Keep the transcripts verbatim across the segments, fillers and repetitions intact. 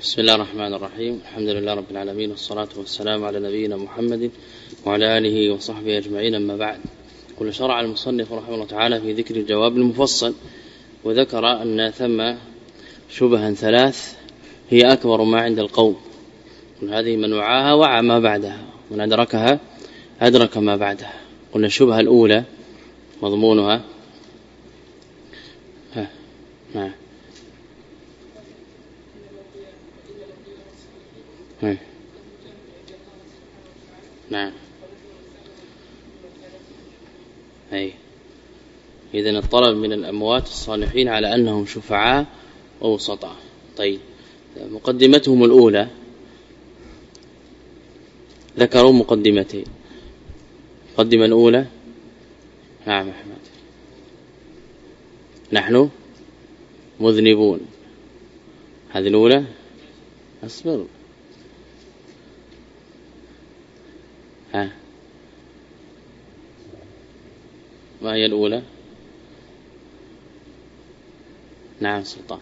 بسم الله الرحمن الرحيم. الحمد لله رب العالمين، والصلاة والسلام على نبينا محمد وعلى آله وصحبه أجمعين، أما بعد. قل شرع المصنف رحمه الله تعالى في ذكر الجواب المفصل، وذكر أن ثم شبها ثلاث هي أكبر ما عند القوم، هذه من وعاها وعى ما بعدها، من أدركها أدرك ما بعدها. قلنا الشبهة الأولى مضمونها ها نعم نعم أي إذن الطلب من الأموات الصالحين على أنهم شفعاء ووسطاء. طيب، مقدمتهم الأولى ذكروا مقدمتين. المقدمة الأولى نعم أحمد، نحن مذنبون، هذه الأولى. أصبر، ها ما هي الأولى؟ نعم سلطان.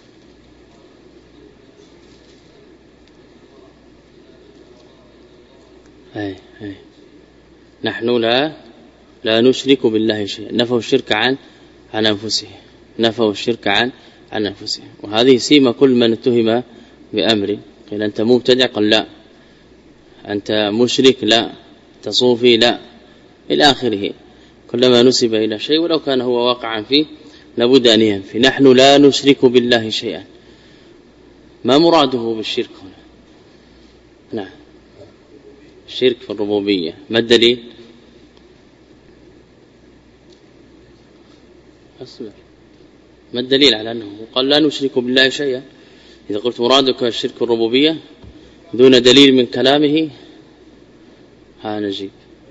هاي هاي نحن لا لا نشرك بالله شيئا، نفوا الشرك عن عن أنفسهم، نفوا الشرك عن عن أنفسهم. وهذه سيما كل من اتهم بأمر، قيل أنت مبتدع، قال لا، أنت مشرك لا، أنت صوفي لا، إلى آخره. كلما نسب إلى شيء ولو كان هو واقعا فيه لابد أن ينفي. نحن لا نشرك بالله شيئا، ما مراده بالشرك هنا؟ نعم الشرك في الربوبية. ما الدليل؟ أصبر، ما الدليل على أنه قال لا نشرك بالله شيئا؟ إذا قلت مرادك الشرك الربوبية دون دليل من كلامه، ها نجيب.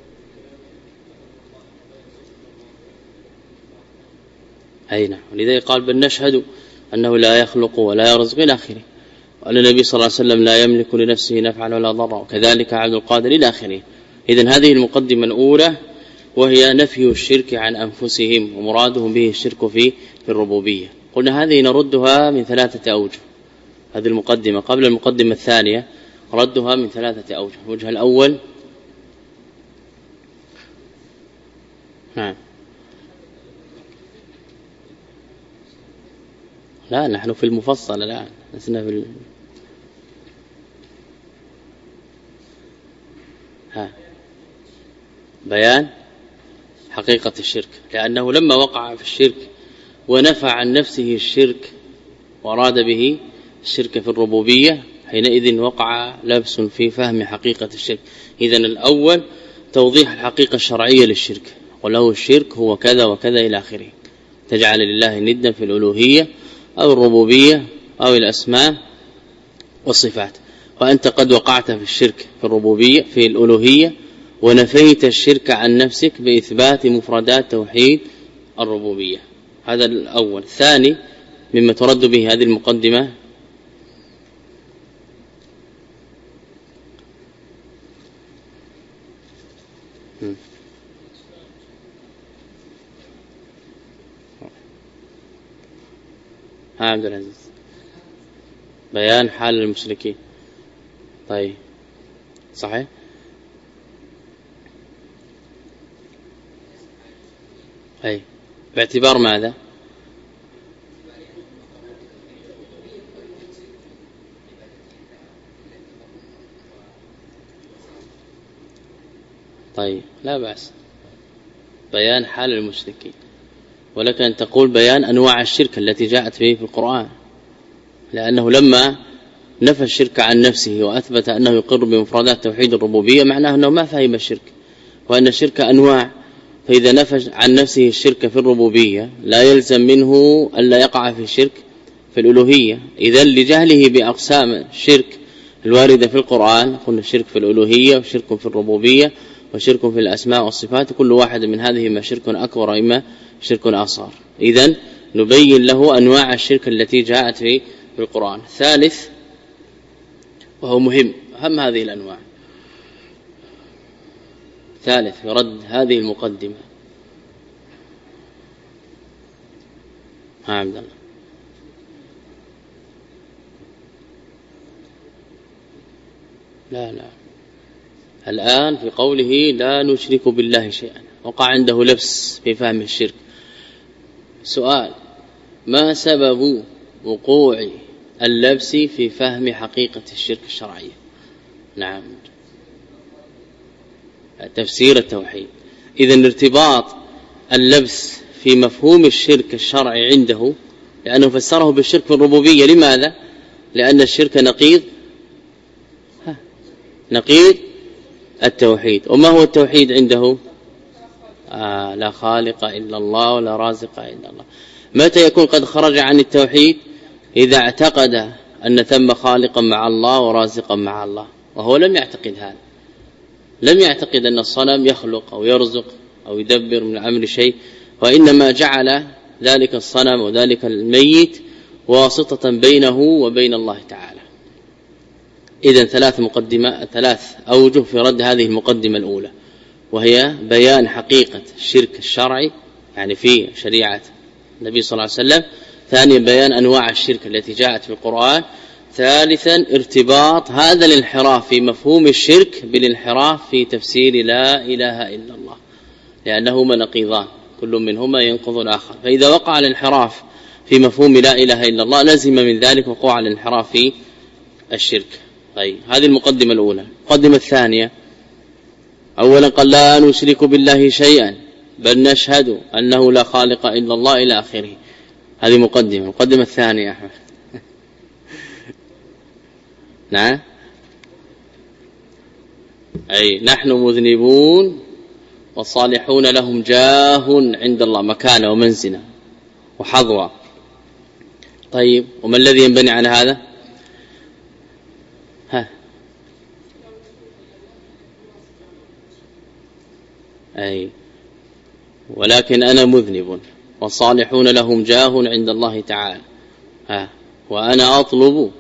أي نعم، ولذلك قال بل نشهد أنه لا يخلق ولا يرزق إلى آخره، وأن النبي صلى الله عليه وسلم لا يملك لنفسه نفعا ولا ضرا، وكذلك عبد القادر إلى آخره. إذن هذه المقدمة الأولى، وهي نفي الشرك عن أنفسهم، ومرادهم به الشرك في الربوبية. قلنا هذه نردها من ثلاثة أوجه. هذه المقدمة قبل المقدمة الثانية ردها من ثلاثة أوجه. الوجه الأول نعم لا، نحن في المفصل الآن، لسنا في ال... ها بيان حقيقة الشرك، لأنه لما وقع في الشرك ونفى عن نفسه الشرك وأراد به الشرك في الربوبية، حينئذ وقع لبس في فهم حقيقة الشرك. إذن الأول توضيح الحقيقة الشرعية للشرك، وله الشرك هو كذا وكذا إلى آخره، تجعل لله ندا في الألوهية أو الربوبية أو الأسماء والصفات. وأنت قد وقعت في الشرك في الربوبية في الألوهية، ونفيت الشرك عن نفسك بإثبات مفردات توحيد الربوبية. هذا الأول. الثاني مما ترد به هذه المقدمة ها عبد العزيز، بيان حال المشركين. طيب صحيح. أي باعتبار ماذا؟ طيب لا بأس، بيان حال المشركين. ولك أن تقول بيان أنواع الشرك التي جاءت به في القرآن، لأنه لما نفى الشرك عن نفسه وأثبت أنه يقر بمفردات توحيد الربوبية، معناه أنه ما فهم الشرك، وأن الشرك أنواع. فإذا نفى عن نفسه الشرك في الربوبية لا يلزم منه ألا يقع في الشرك في الألوهية. إذن لجهله بأقسام الشرك الواردة في القرآن قلنا الشرك في الألوهية وشرك في الربوبية وشرك في الأسماء والصفات، كل واحد من هذه إما شرك أكبر إما شرك أصغر. إذن نبين له أنواع الشرك التي جاءت في القرآن. ثالث وهو مهم، أهم هذه الأنواع، ثالث يرد هذه المقدمة. ها عبد الله لا لا الآن في قوله لا نشرك بالله شيئا وقع عنده لبس في فهم الشرك. سؤال: ما سبب وقوع اللبس في فهم حقيقة الشرك الشرعية؟ نعم، تفسير التوحيد. إذن ارتباط اللبس في مفهوم الشرك الشرعي عنده لأنه فسره بالشرك في الربوبية. لماذا؟ لأن الشرك نقيض نقيض التوحيد. وما هو التوحيد عنده؟ آه لا خالق إلا الله ولا رازق إلا الله. متى يكون قد خرج عن التوحيد؟ إذا اعتقد أن ثم خالقا مع الله ورازقا مع الله، وهو لم يعتقد هذا، لم يعتقد أن الصنم يخلق أو يرزق أو يدبر من الأمر شيء، وإنما جعل ذلك الصنم وذلك الميت واسطة بينه وبين الله تعالى. إذن ثلاث مقدمات، ثلاث أوجه في رد هذه المقدمة الأولى، وهي بيان حقيقة الشرك الشرعي يعني في شريعة النبي صلى الله عليه وسلم. ثانيا بيان أنواع الشرك التي جاءت في القرآن. ثالثا ارتباط هذا الانحراف في مفهوم الشرك بالانحراف في تفسير لا إله إلا الله، لأنهما نقيضان كل منهما ينقض الآخر. فإذا وقع الانحراف في مفهوم لا إله إلا الله لازم من ذلك وقوع الانحراف في الشرك. طيب، هذه المقدمة الأولى. المقدمة الثانية: أولا قال لا نشرك بالله شيئا بل نشهد أنه لا خالق إلا الله إلى آخره. هذه مقدمة. المقدمة الثانية يا أحمد. نعم، أي نحن مذنبون والصالحون لهم جاه عند الله، مكانة ومنزلة وحظوة. طيب، وما الذي ينبني على هذا؟ ها أي ولكن أنا مذنب والصالحون لهم جاه عند الله تعالى، ها وأنا أطلب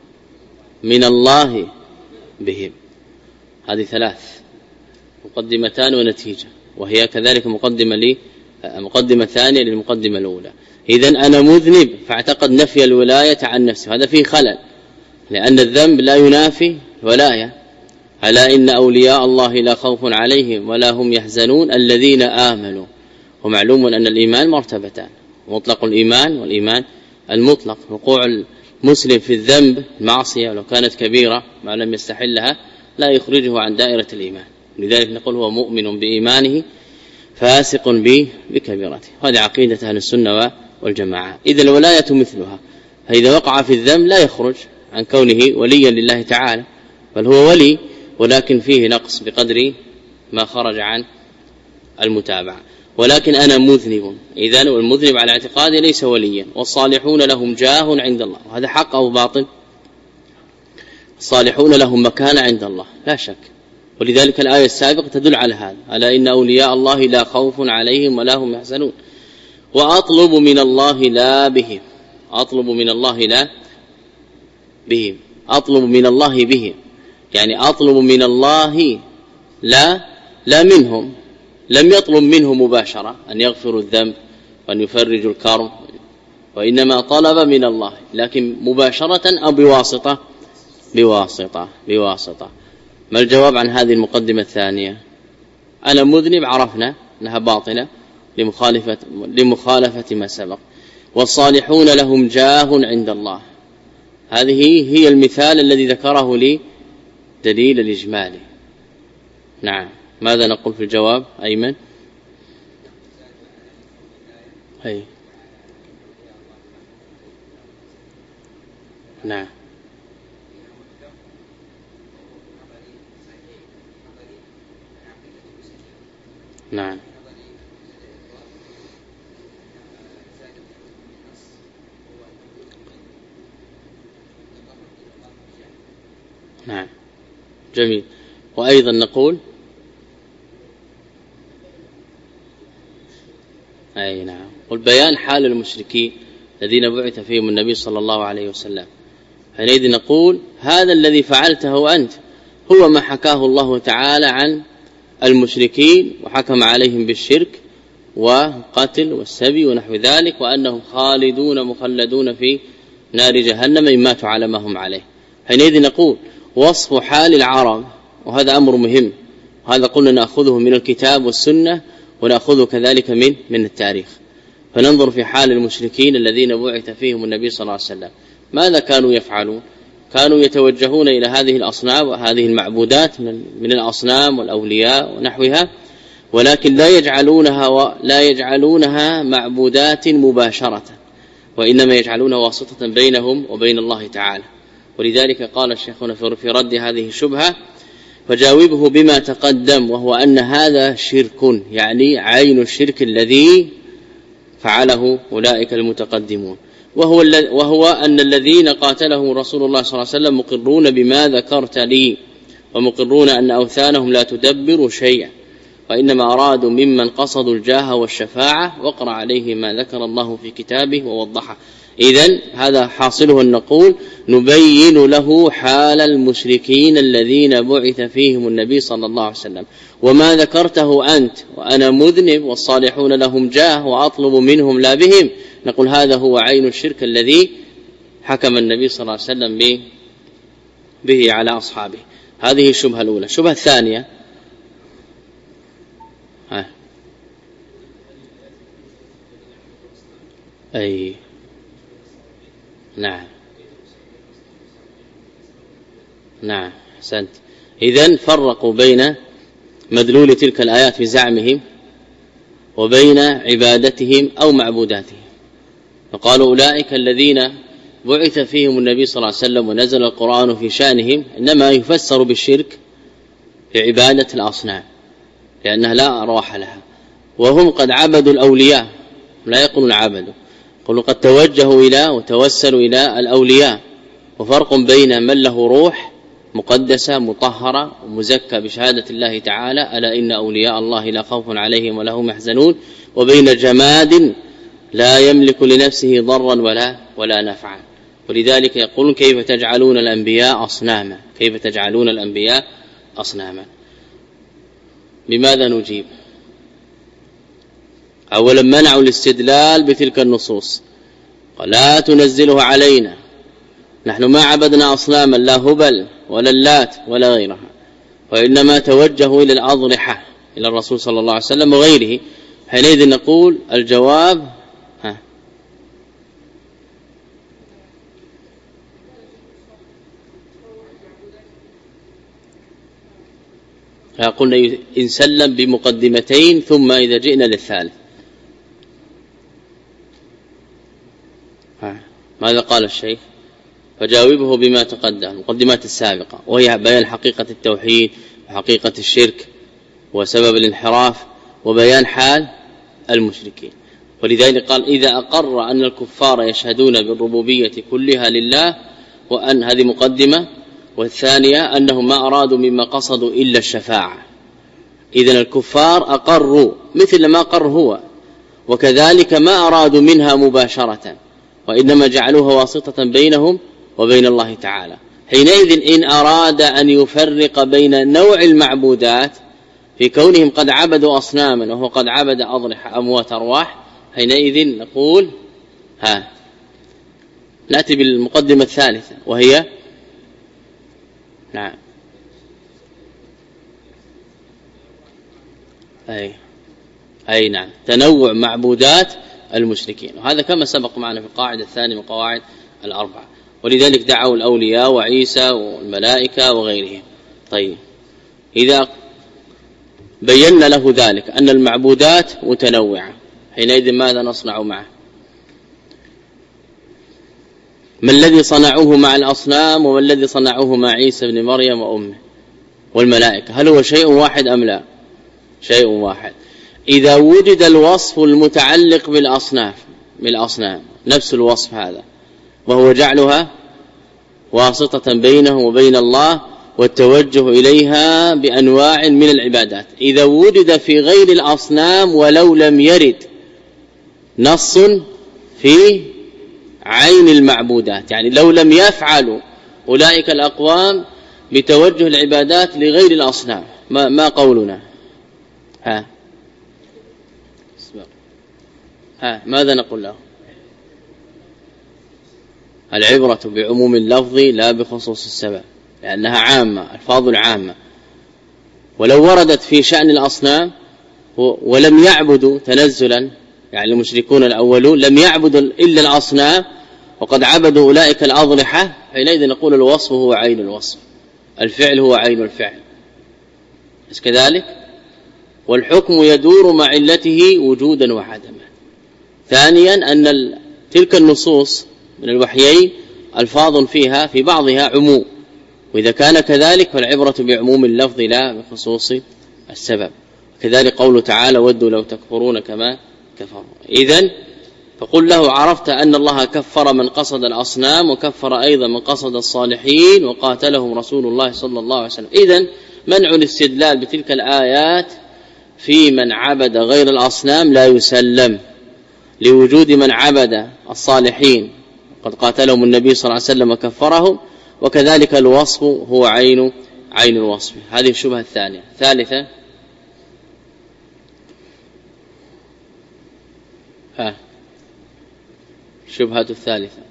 من الله بهم. هذه ثلاث مقدمتان ونتيجة، وهي كذلك مقدمة لي مقدمة ثانية للمقدمة الأولى. إذن أنا مذنب فاعتقد نفي الولاية عن نفسه، هذا فيه خلل، لأن الذنب لا ينافي الولاية. ألا إن أولياء الله لا خوف عليهم ولا هم يحزنون الذين آمنوا. ومعلوم أن الإيمان مرتبتان: مطلق الإيمان والإيمان المطلق. وقوع المسلم في الذنب معصية ولو كانت كبيرة ما لم يستحلها لا يخرجه عن دائرة الإيمان، لذلك نقول هو مؤمن بإيمانه فاسق بكبيرته. هذه عقيدة أهل السنة والجماعة. إذا الولاية مثلها، فإذا وقع في الذنب لا يخرج عن كونه وليا لله تعالى، بل هو ولي ولكن فيه نقص بقدر ما خرج عن المتابعة. ولكن أنا مذنب، إذن والمذنب على اعتقادي ليس وليا. والصالحون لهم جاه عند الله، وهذا حق أو باطل؟ الصالحون لهم مكانة عند الله لا شك، ولذلك الآية السابقة تدل على هذا: ألا إن أولياء الله لا خوف عليهم ولا هم يحزنون. وأطلب من الله لا بهم، أطلب من الله لا بهم، أطلب من الله بهم، يعني أطلب من الله لا لا منهم، لم يطلب منه مباشرة أن يغفر الذنب وأن يفرج الكرب، وإنما طلب من الله، لكن مباشرة أو بواسطة بواسطة بواسطة. ما الجواب عن هذه المقدمة الثانية؟ أنا مذنب عرفنا أنها باطلة لمخالفة, لمخالفة ما سبق. والصالحون لهم جاه عند الله، هذه هي المثال الذي ذكره لي دليل الإجمالي. نعم، ماذا نقول في الجواب أيمن؟ هي. نعم نعم نعم جميل. وأيضا نقول أي نعم والبيان حال المشركين الذين بعث فيهم النبي صلى الله عليه وسلم. حينئذ نقول هذا الذي فعلته أنت هو ما حكاه الله تعالى عن المشركين وحكم عليهم بالشرك وقتل والسبي ونحو ذلك، وأنهم خالدون مخلدون في نار جهنم إن ماتوا على ما هم عليه. حينئذ نقول وصف حال العرب، وهذا أمر مهم، وهذا قلنا نأخذه من الكتاب والسنة ونأخذه كذلك من من التاريخ. فننظر في حال المشركين الذين بعث فيهم النبي صلى الله عليه وسلم، ماذا كانوا يفعلون؟ كانوا يتوجهون إلى هذه الأصنام وهذه المعبودات من الأصنام والأولياء ونحوها، ولكن لا يجعلونها ولا يجعلونها معبودات مباشرة، وإنما يجعلونها واسطة بينهم وبين الله تعالى. ولذلك قال الشيخنا في رد هذه الشبهة: فجاوبه بما تقدم، وهو أن هذا شرك، يعني عين الشرك الذي فعله أولئك المتقدمون، وهو وهو أن الذين قاتلهم رسول الله صلى الله عليه وسلم مقرون بما ذكرت لي، ومقرون أن أوثانهم لا تدبر شيئا، وإنما أرادوا ممن قصدوا الجاه والشفاعة، وقرأ عليه ما ذكر الله في كتابه ووضحه. إذن هذا حاصله أن نقول نبين له حال المشركين الذين بعث فيهم النبي صلى الله عليه وسلم، وما ذكرته أنت وأنا مذنب والصالحون لهم جاه وأطلب منهم لا بهم، نقول هذا هو عين الشرك الذي حكم النبي صلى الله عليه وسلم به على أصحابه. هذه الشبهة الأولى. الشبهة الثانية: ها. أي نعم نعم أحسنت. إذن فرقوا بين مدلول تلك الآيات في زعمهم وبين عبادتهم أو معبوداتهم، فقالوا أولئك الذين بعث فيهم النبي صلى الله عليه وسلم ونزل القرآن في شأنهم إنما يفسر بالشرك في عبادة الأصنام، لأنها لا أرواح لها، وهم قد عبدوا الأولياء، لا يقولون عبدوا، قالوا قد توجهوا إلى وتوسلوا إلى الأولياء. وفرق بين من له روح مقدسة مطهرة ومزكى بشهادة الله تعالى: ألا إن أولياء الله لا خوف عليهم ولا هم يحزنون، وبين جماد لا يملك لنفسه ضرا ولا ولا نفعا. ولذلك يقولون: كيف تجعلون الأنبياء أصناما؟ كيف تجعلون الأنبياء أصناما؟ بماذا نجيب؟ أولا منعوا الاستدلال بتلك النصوص، ولا تنزله علينا، نحن ما عبدنا أصناما لا هبل ولا اللات ولا غيرها، وإنما توجهوا إلى الأضرحة، إلى الرسول صلى الله عليه وسلم وغيره. حينئذ نقول الجواب ها قلنا إن سلم بمقدمتين ثم إذا جئنا للثالث. ها ماذا قال الشيخ؟ فجاوبه بما تقدم، المقدمات السابقة، وهي بيان حقيقة التوحيد وحقيقة الشرك وسبب الانحراف وبيان حال المشركين. ولذلك قال: إذا أقر أن الكفار يشهدون بالربوبية كلها لله، وأن هذه مقدمة، والثانية أنهم ما أرادوا مما قصدوا إلا الشفاعة. إذن الكفار أقروا مثل ما قر هو، وكذلك ما أرادوا منها مباشرة، وإنما جعلوها واسطة بينهم وبين الله تعالى. حينئذ إن أراد أن يفرق بين نوع المعبودات في كونهم قد عبدوا أصناما وهو قد عبد أضرحة أموات أرواح، حينئذ نقول ها نأتي بالمقدمة الثالثة، وهي نعم أي أي نعم تنوع معبودات المشركين، وهذا كما سبق معنا في القاعدة الثانية من قواعد الأربعة. ولذلك دعوا الأولياء وعيسى والملائكة وغيرهم. طيب إذا بينا له ذلك أن المعبودات متنوعة، حينئذ ماذا نصنع معه؟ ما الذي صنعوه مع الأصنام وما الذي صنعوه مع عيسى بن مريم وأمه والملائكة؟ هل هو شيء واحد أم لا؟ شيء واحد. إذا وجد الوصف المتعلق بالأصناف بالأصنام نفس الوصف هذا، وهو جعلها واسطة بينه وبين الله والتوجه إليها بأنواع من العبادات، إذا وجد في غير الأصنام ولو لم يرد نص في عين المعبودات، يعني لو لم يفعلوا أولئك الأقوام بتوجه العبادات لغير الأصنام، ما, ما قولنا؟ ها ها ماذا نقول له؟ العبرة بعموم اللفظ لا بخصوص السبب. لأنها عامة، ألفاظ عامة. ولو وردت في شأن الأصنام ولم يعبدوا تنزلا، يعني المشركون الأولون لم يعبدوا إلا الأصنام وقد عبدوا أولئك الأضرحة، حينئذ نقول الوصف هو عين الوصف، الفعل هو عين الفعل. بس كذلك والحكم يدور مع علته وجودا وعدما. ثانيا أن تلك النصوص من الوحيين ألفاظ فيها في بعضها عموم، وإذا كان كذلك فالعبرة بعموم اللفظ لا بخصوص السبب. كذلك قوله تعالى ودوا لو تكفرون كما كفروا. إذن فقل له عرفت أن الله كفر من قصد الأصنام وكفر أيضا من قصد الصالحين وقاتلهم رسول الله صلى الله عليه وسلم. إذن منع الاستدلال بتلك الآيات في من عبد غير الأصنام لا يسلم، لوجود من عبد الصالحين قد قاتلهم النبي صلى الله عليه وسلم وكفرهم، وكذلك الوصف هو عين عين الوصف. هذه الشبهة الثانية. ثالثة ها الشبهة الثالثة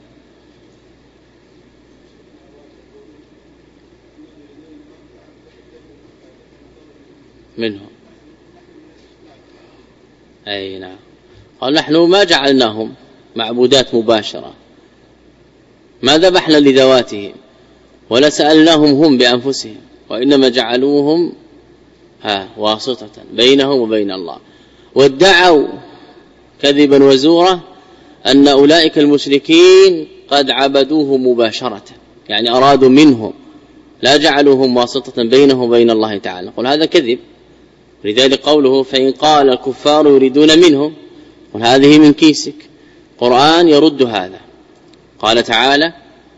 منهم أي نعم. قال نحن ما جعلناهم معبودات مباشرة، ما ذبحنا لذواتهم ولا سألناهم هم بأنفسهم، وإنما جعلوهم ها واسطة بينهم وبين الله. وادعوا كذبا وزورا أن أولئك المشركين قد عبدوه مباشرة، يعني أرادوا منهم لا جعلوهم واسطة بينهم وبين الله تعالى. قل هذا كذب. لذلك قوله فإن قال الكفار يريدون منهم، قل هذه من كيسك. قرآن يرد هذا. قال تعالى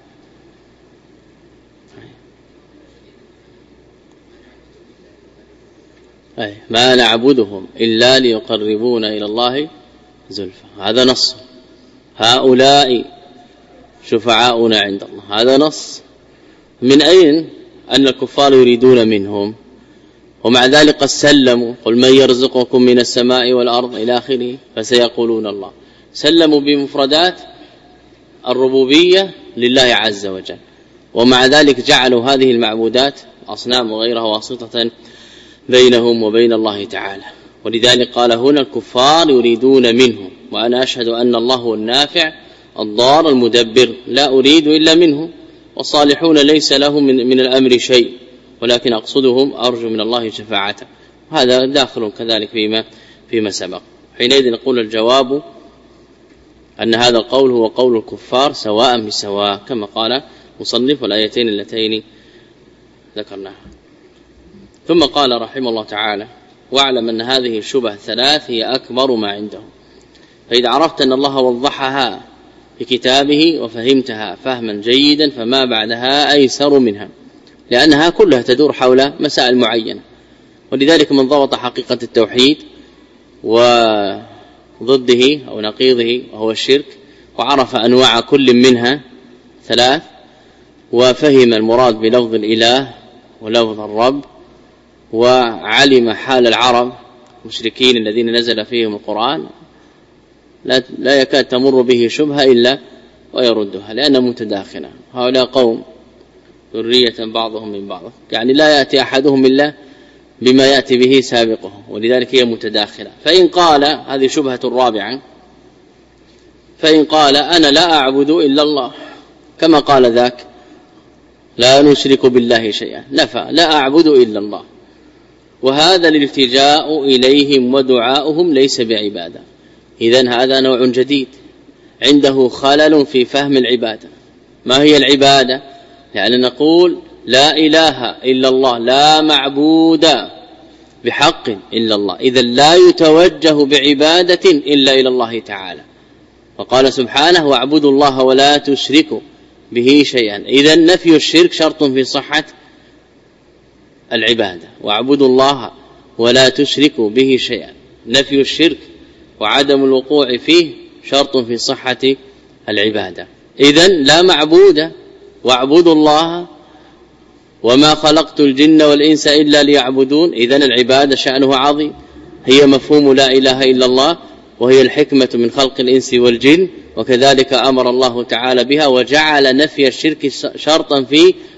ما نعبدهم إلا ليقربونا إلى الله زلفى، هذا نص. هؤلاء شفعاؤنا عند الله، هذا نص. من أين أن الكفار يريدون منهم؟ ومع ذلك قد سلموا قل من يرزقكم من السماء والأرض إلى آخره فسيقولون الله. سلموا بمفردات الربوبية لله عز وجل، ومع ذلك جعلوا هذه المعبودات أصنام وغيرها واسطة بينهم وبين الله تعالى. ولذلك قال هنا الكفار يريدون منهم، وأنا أشهد أن الله هو النافع الضار المدبر، لا أريد إلا منه، والصالحون ليس لهم من, من الأمر شيء، ولكن أقصدهم أرجو من الله شفاعته. هذا داخل كذلك فيما فيما سبق. حينئذ نقول الجواب أن هذا القول هو قول الكفار سواء بسواء، كما قال مصنف الآيتين اللتين ذكرناها. ثم قال رحمه الله تعالى واعلم أن هذه الشبه الثلاث هي أكبر ما عندهم. فإذا عرفت أن الله وضحها في كتابه وفهمتها فهما جيدا فما بعدها أيسر منها، لأنها كلها تدور حول مسائل معينة. ولذلك من ضبط حقيقة التوحيد وضده أو نقيضه وهو الشرك، وعرف أنواع كل منها ثلاث، وفهم المراد بلفظ الإله ولفظ الرب، وعلم حال العرب المشركين الذين نزل فيهم القرآن، لا, لا يكاد تمر به شبهة إلا ويردها، لأنها متداخلة. هؤلاء قوم ذرية بعضهم من بعض، يعني لا يأتي أحدهم إلا بما يأتي به سابقه، ولذلك هي متداخلة. فإن قال هذه شبهة الرابعة، فإن قال أنا لا أعبد إلا الله كما قال ذاك لا نشرك بالله شيئا، نفى لا أعبد إلا الله، وهذا الالتجاء إليهم ودعاؤهم ليس بعبادة. إذن هذا نوع جديد، عنده خلل في فهم العبادة. ما هي العبادة؟ يعني نقول لا إله إلا الله، لا معبود بحق إلا الله، إذن لا يتوجه بعبادة إلا إلى الله تعالى. وقال سبحانه واعبدوا الله ولا تشركوا به شيئا، إذن نفي الشرك شرط في صحة العبادة. واعبدوا الله ولا تشركوا به شيئا، نفي الشرك وعدم الوقوع فيه شرط في صحة العبادة. إذن لا معبود، واعبدوا الله وما خلقت الجن والإنس إلا ليعبدون، إذن العبادة شأنه عظيم، هي مفهوم لا إله إلا الله، وهي الحكمة من خلق الإنس والجن، وكذلك أمر الله تعالى بها، وجعل نفي الشرك شرطا في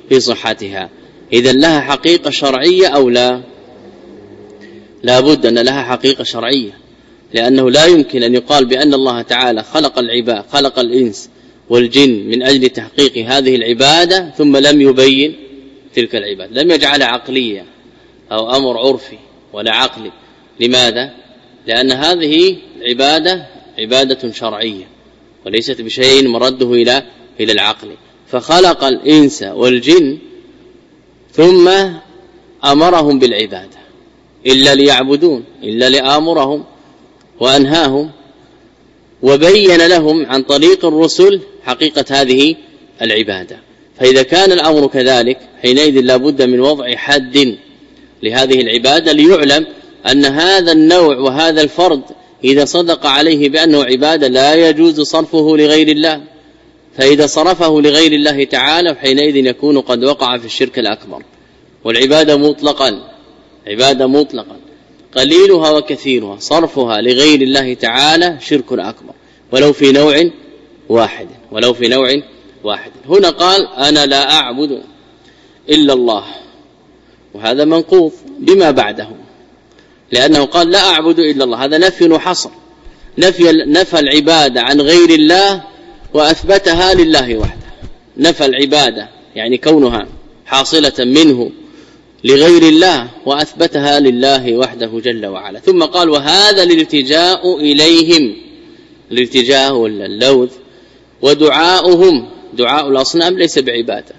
في صحتها. إذن لها حقيقة شرعية أو لا؟ لا بد أن لها حقيقة شرعية، لأنه لا يمكن أن يقال بأن الله تعالى خلق العباد خلق الإنس والجن من أجل تحقيق هذه العبادة ثم لم يبين تلك العبادة، لم يجعلها عقلية أو أمر عرفي ولا عقلي. لماذا؟ لأن هذه العبادة عبادة شرعية وليست بشيء مرده إلى إلى العقل. فخلق الإنس والجن ثم أمرهم بالعبادة إلا ليعبدون، إلا لآمرهم وأنهاهم، وبين لهم عن طريق الرسل حقيقة هذه العبادة. فإذا كان الأمر كذلك حينئذ لا بد من وضع حد لهذه العبادة ليعلم أن هذا النوع وهذا الفرد إذا صدق عليه بأنه عبادة لا يجوز صرفه لغير الله، فإذا صرفه لغير الله تعالى حينئذ يكون قد وقع في الشرك الأكبر. والعبادة مطلقا عبادة مطلقا قليلها وكثيرها صرفها لغير الله تعالى شرك أكبر ولو في نوع واحد ولو في نوع واحد. هنا قال أنا لا أعبد إلا الله، وهذا منقوض بما بعده، لأنه قال لا أعبد إلا الله، هذا نفي وحصر، نفي نفى العبادة عن غير الله وأثبتها لله وحده. نفى العبادة يعني كونها حاصلة منه لغير الله وأثبتها لله وحده جل وعلا. ثم قال وهذا الالتجاء إليهم، الالتجاء ولا اللوذ ودعاؤهم، دعاء الأصنام ليس بعبادة.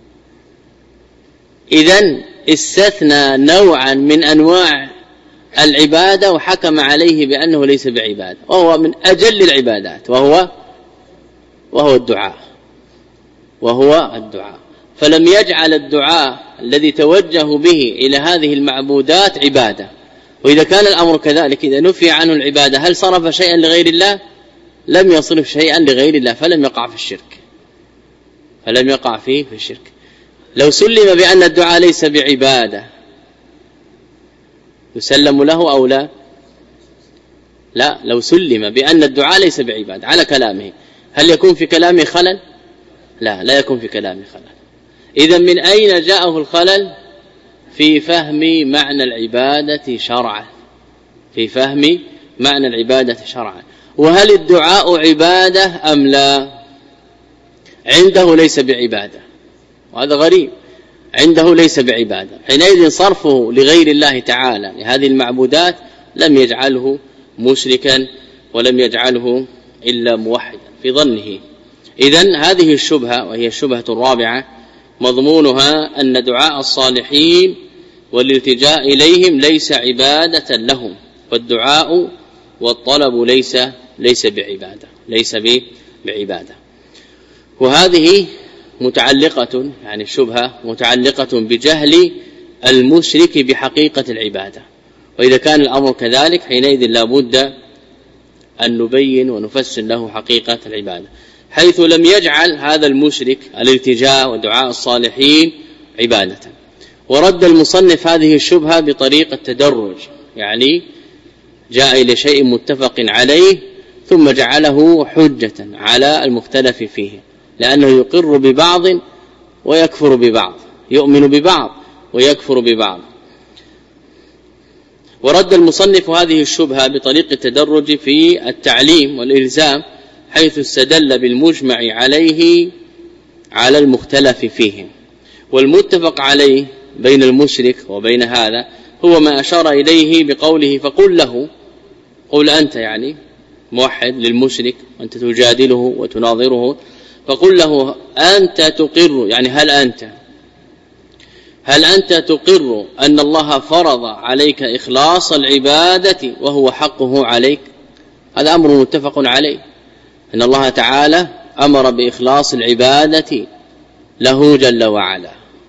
إذن استثنى نوعا من أنواع العبادة وحكم عليه بأنه ليس بعبادة، وهو من أجل العبادات، وهو وهو الدعاء وهو الدعاء فلم يجعل الدعاء الذي توجه به إلى هذه المعبودات عبادة. وإذا كان الأمر كذلك إذا نفي عنه العبادة هل صرف شيئا لغير الله؟ لم يصرف شيئا لغير الله، فلم يقع في الشرك فلم يقع فيه في الشرك. لو سلم بأن الدعاء ليس بعبادة يسلم له أو لا؟ لا، لو سلم بأن الدعاء ليس بعبادة على كلامه هل يكون في كلامه خلل؟ لا، لا يكون في كلامه خلل. إذن من أين جاءه الخلل؟ في فهم معنى العبادة شرعا، في فهم معنى العبادة شرعا. وهل الدعاء عبادة أم لا؟ عنده ليس بعبادة، وهذا غريب، عنده ليس بعبادة. حينئذ صرفه لغير الله تعالى لهذه المعبودات لم يجعله مشركا ولم يجعله إلا موحدا في ظنه. إذن هذه الشبهة وهي الشبهة الرابعة مضمونها أن دعاء الصالحين والالتجاء إليهم ليس عبادة لهم، والدعاء والطلب ليس ليس بعبادة ليس بعبادة. وهذه متعلقة يعني الشبهة متعلقة بجهل المشرك بحقيقة العبادة. وإذا كان الأمر كذلك حينئذ لا بد أن نبين ونفسر له حقيقة العبادة، حيث لم يجعل هذا المشرك الالتجاء ودعاء الصالحين عبادة. ورد المصنف هذه الشبهة بطريقة تدرج، يعني جاء إلى شيء متفق عليه ثم جعله حجة على المختلف فيه، لأنه يقر ببعض ويكفر ببعض، يؤمن ببعض ويكفر ببعض. ورد المصنف هذه الشبهة بطريق التدرج في التعليم والإلزام، حيث استدل بالمجمع عليه على المختلف فيه. والمتفق عليه بين المشرك وبين هذا هو ما أشار إليه بقوله فقل له، قل أنت يعني موحد للمشرك وأنت تجادله وتناظره، فقل له أنت تقر، يعني هل أنت هل أنت تقر أن الله فرض عليك إخلاص العبادة وهو حقه عليك؟ هذا أمر متفق عليه، أن الله تعالى أمر بإخلاص العبادة له جل وعلا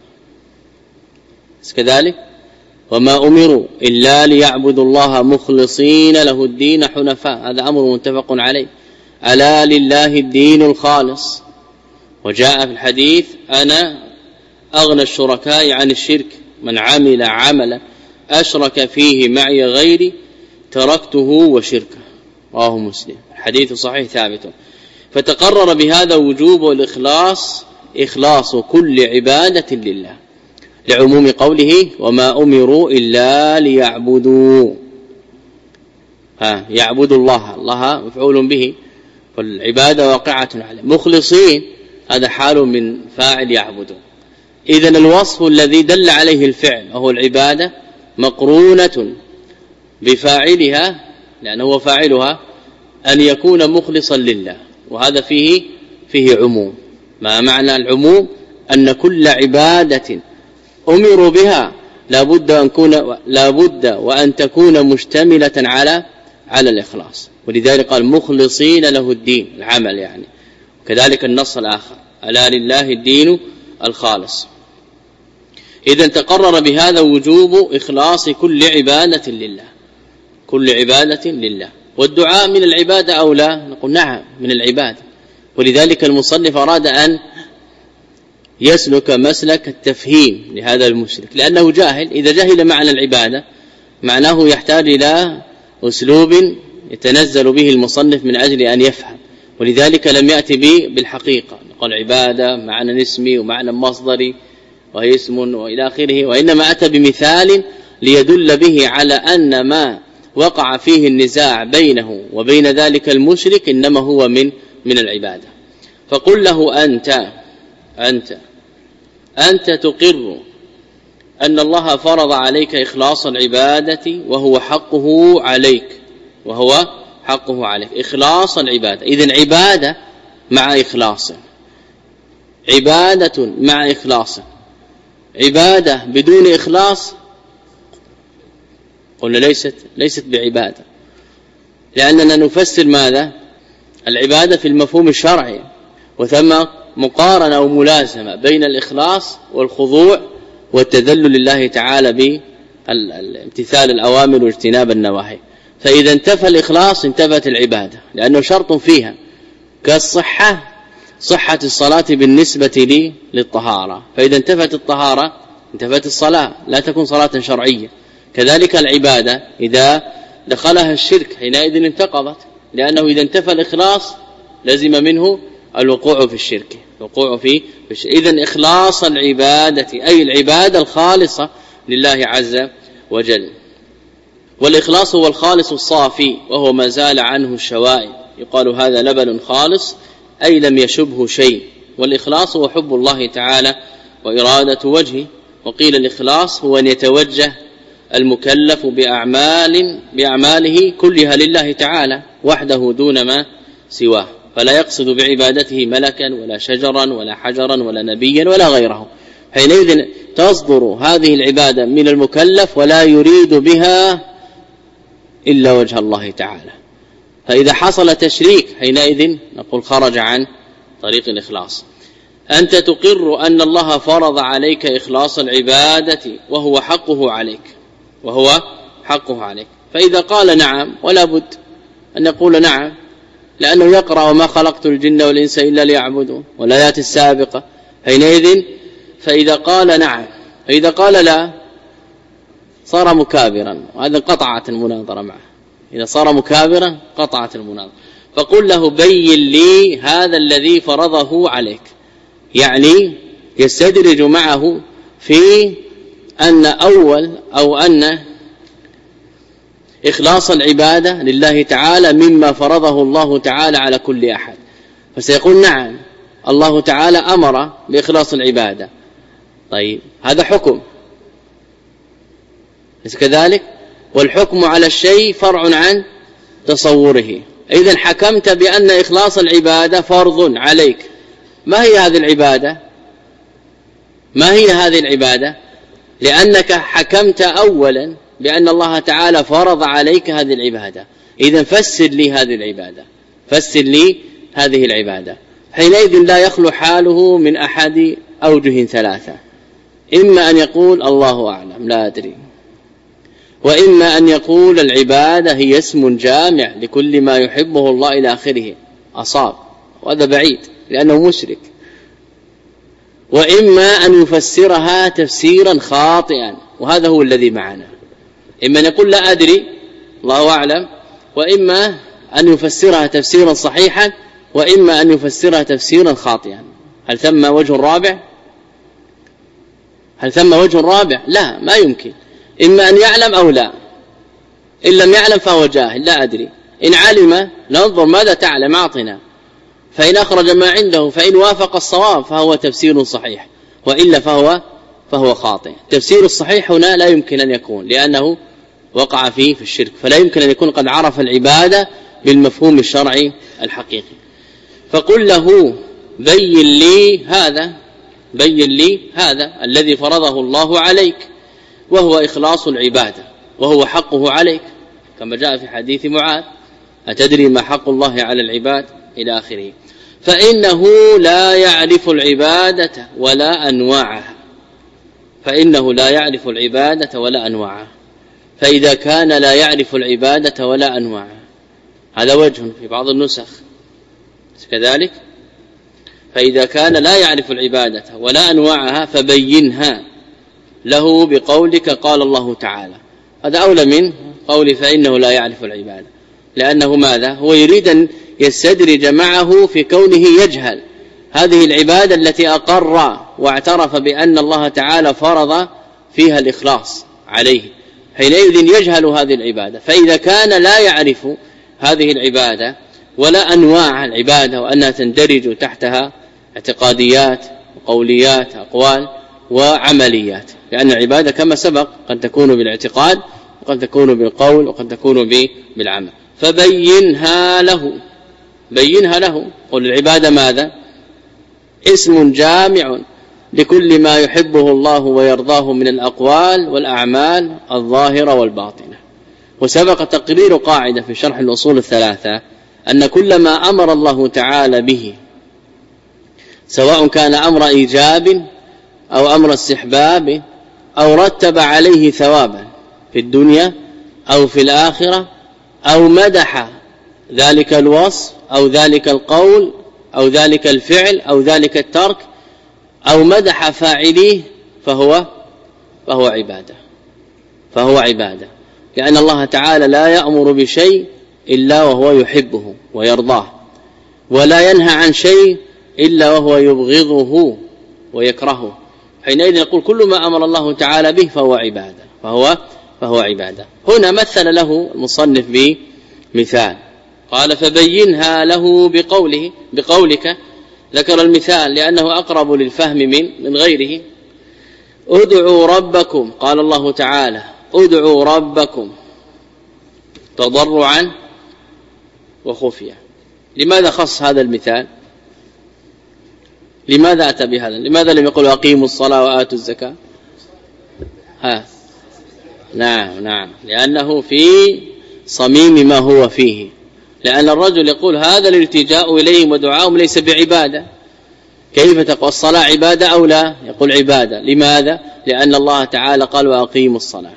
كذلك، وما أمروا إلا ليعبدوا الله مخلصين له الدين حنفاء، هذا أمر متفق عليه. ألا لله الدين الخالص، وجاء في الحديث أنا أغنى الشركاء عن الشرك، من عمل عملا أشرك فيه معي غيري تركته وشركه، رواه مسلم، حديث صحيح ثابت. فتقرر بهذا وجوب الإخلاص إخلاص كل عبادة لله، لعموم قوله وما أمروا إلا ليعبدوا، ها يعبدوا الله، الله مفعول به والعبادة واقعة عليه، مخلصين هذا حال من فاعل يعبدوا. إذن الوصف الذي دل عليه الفعل وهو العبادة مقرونة بفاعلها، لأنه هو فاعلها أن يكون مخلصا لله، وهذا فيه فيه عموم. ما معنى العموم؟ أن كل عبادة أمروا بها لابد أن تكون لابد وأن تكون مشتملة على على الإخلاص، ولذلك قال مخلصين له الدين العمل يعني. كذلك النص الآخر ألا لله الدين الخالص. إذا تقرر بهذا وجوب إخلاص كل عبادة لله، كل عبادة لله. والدعاء من العبادة أو لا؟ نقول نعم من العبادة، ولذلك المصنف أراد أن يسلك مسلك التفهيم لهذا المشرك، لأنه جاهل. إذا جهل معنى العبادة معناه يحتاج إلى أسلوب يتنزل به المصنف من أجل أن يفهم، ولذلك لم يأتي به بالحقيقة، قال عبادة معنى اسمي ومعنى مصدري وهي اسم وإلى آخره، وإنما أتى بمثال ليدل به على أن ما وقع فيه النزاع بينه وبين ذلك المشرك إنما هو من من العبادة. فقل له أنت أنت أنت تقر أن الله فرض عليك إخلاص العبادة وهو حقه عليك، وهو حقه عليك إخلاص العبادة. إذن عبادة مع إخلاص، عبادة مع إخلاص. عبادة بدون إخلاص قلنا ليست ليست بعبادة، لأننا نفسر ماذا؟ العبادة في المفهوم الشرعي، وثم مقارنة أو ملازمة بين الإخلاص والخضوع والتذلل لله تعالى بامتثال الأوامر واجتناب النواهي. فإذا انتفى الإخلاص انتفت العبادة، لأنه شرط فيها كالصحة، صحة الصلاة بالنسبة لي للطهارة، فإذا انتفت الطهارة انتفت الصلاة، لا تكون صلاة شرعية. كذلك العبادة إذا دخلها الشرك حينئذ انتقضت، لأنه إذا انتفى الإخلاص لزم منه الوقوع في الشرك، الوقوع في إذن إخلاص العبادة أي العبادة الخالصة لله عز وجل. والإخلاص هو الخالص الصافي، وهو ما زال عنه الشوائب، يقال هذا لبن خالص أي لم يشبه شيء. والإخلاص هو حب الله تعالى وإرادة وجهه. وقيل الإخلاص هو أن يتوجه المكلف بأعمال بأعماله كلها لله تعالى وحده دون ما سواه، فلا يقصد بعبادته ملكا ولا شجرا ولا حجرا ولا نبيا ولا غيره. حينئذ تصدر هذه العبادة من المكلف ولا يريد بها إلا وجه الله تعالى. فإذا حصل تشريك حينئذ نقول خرج عن طريق الإخلاص. أنت تقر أن الله فرض عليك إخلاص العبادة وهو حقه عليك، وهو حقه عليك. فإذا قال نعم ولا بد أن يقول نعم، لأنه يقرأ وما خلقت الجن والإنس إلا ليعبدون والآيات السابقة. حينئذ فإذا قال نعم، فإذا قال لا صار مكابرا، وهذا قطعت المناظرة معه. إذا صار مكابرا قطعت المناظرة. فقل له بين لي هذا الذي فرضه عليك، يعني يستدرج معه في أن أول أو أن إخلاص العبادة لله تعالى مما فرضه الله تعالى على كل أحد. فسيقول نعم الله تعالى أمر بإخلاص العبادة، طيب هذا حكم ليس كذلك؟ والحكم على الشيء فرع عن تصوره. إذن حكمت بأن إخلاص العبادة فرض عليك. ما هي هذه العبادة؟ ما هي هذه العبادة؟ لأنك حكمت أولا بأن الله تعالى فرض عليك هذه العبادة. إذن فسر لي هذه العبادة، فسر لي هذه العبادة. حينئذ لا يخلو حاله من أحد أوجه ثلاثة: إما أن يقول الله أعلم لا أدري، وإما أن يقول العبادة هي اسم جامع لكل ما يحبه الله إلى آخره، أصاب، وهذا بعيد لأنه مشرك. وإما أن يفسرها تفسيرا خاطئا، وهذا هو الذي معنا. إما أن يقول لا أدري الله أعلم، وإما أن يفسرها تفسيرا صحيحا، وإما أن يفسرها تفسيرا خاطئا. هل ثم وجه رابع؟ هل ثم وجه رابع؟ لا، ما يمكن. إما أن يعلم أو لا. إن لم يعلم فهو جاهل، لا أدري. إن علم ننظر ماذا تعلم، أعطنا. فإن أخرج ما عنده فإن وافق الصواب فهو تفسير صحيح، وإلا فهو فهو خاطئ. تفسير الصحيح هنا لا يمكن أن يكون، لأنه وقع فيه في الشرك، فلا يمكن أن يكون قد عرف العبادة بالمفهوم الشرعي الحقيقي. فقل له بين لي هذا، بين لي هذا الذي فرضه الله عليك، وهو إخلاص العبادة، وهو حقه عليك كما جاء في حديث معاذ: أتدري ما حق الله على العباد إلى آخره. فإنه لا يعرف العبادة ولا أنواعها، فإنه لا يعرف العبادة ولا أنواعها. فإذا كان لا يعرف العبادة ولا أنواعها، هذا وجه في بعض النسخ كذلك. فإذا كان لا يعرف العبادة ولا أنواعها فبينها له بقولك قال الله تعالى. هذا أولى من قول فإنه لا يعرف العبادة، لأنه ماذا؟ هو يريد أن يستدرج معه في كونه يجهل هذه العبادة التي أقر واعترف بأن الله تعالى فرض فيها الإخلاص عليه، حينئذ يجهل هذه العبادة. فإذا كان لا يعرف هذه العبادة ولا أنواع العبادة، وأنها تندرج تحتها اعتقاديات وقوليات أقوال وعمليات، لأن العبادة كما سبق قد تكون بالاعتقاد وقد تكون بالقول وقد تكون بالعمل. فبينها له، بينها له. قل العبادة ماذا؟ اسم جامع لكل ما يحبه الله ويرضاه من الأقوال والأعمال الظاهرة والباطنة. وسبق تقرير قاعدة في شرح الأصول الثلاثة أن كل ما أمر الله تعالى به، سواء كان أمر إيجاب أو أمر استحباب أو رتب عليه ثوابا في الدنيا أو في الآخرة، أو مدح ذلك الوصف أو ذلك القول أو ذلك الفعل أو ذلك الترك أو مدح فاعليه، فهو فهو عبادة، فهو عبادة، لأن الله تعالى لا يأمر بشيء إلا وهو يحبه ويرضاه، ولا ينهى عن شيء إلا وهو يبغضه ويكرهه. حينئذ نقول كل ما أمر الله تعالى به فهو عبادة، فهو فهو عبادة. هنا مثل له المصنف بمثال، قال فبينها له بقوله بقولك، ذكر المثال لأنه أقرب للفهم من من غيره. ادعوا ربكم، قال الله تعالى ادعوا ربكم تضرعا وخفيا. لماذا خص هذا المثال؟ لماذا أتى بهذا؟ لماذا لم يقل أقيموا الصلاة وآتوا الزكاة؟ ها نعم نعم لأنه في صميم ما هو فيه. لأن الرجل يقول هذا الالتجاء إليهم ودعاهم ليس بعبادة، كيف تقول الصلاة عبادة أو لا؟ يقول عبادة. لماذا؟ لأن الله تعالى قال وأقيموا الصلاة.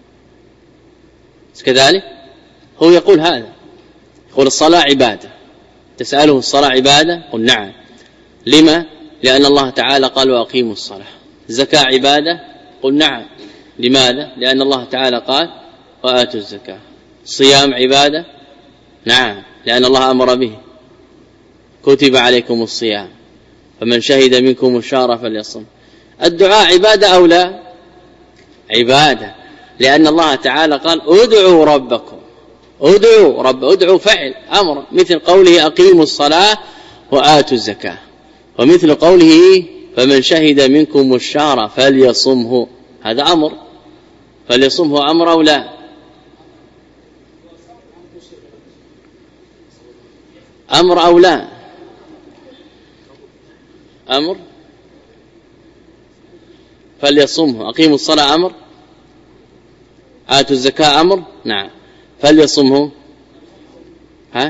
كذلك هو يقول هذا، يقول الصلاة عبادة. تسأله الصلاة عبادة؟ قل نعم. لما؟ لأن الله تعالى قال وأقيموا الصلاة. الزكاة عبادة؟ قل نعم. لماذا؟ لأن الله تعالى قال وآتوا الزكاة. الصيام عبادة؟ نعم، لأن الله أمر به، كتب عليكم الصيام فمن شهد منكم الشهر فليصم. الدعاء عبادة أو لا؟ عبادة، لأن الله تعالى قال ادعوا ربكم. ادعوا رب، ادعوا فعل أمر، مثل قوله أقيموا الصلاة وآتوا الزكاة، ومثل قوله فمن شهد منكم الشهر فليصمه، هذا أمر. فليصمه أمر أو لا؟ أمر أو لا؟ أمر. فليصمه. أقيموا الصلاة أمر، آتوا الزكاة أمر، نعم. فليصمه ها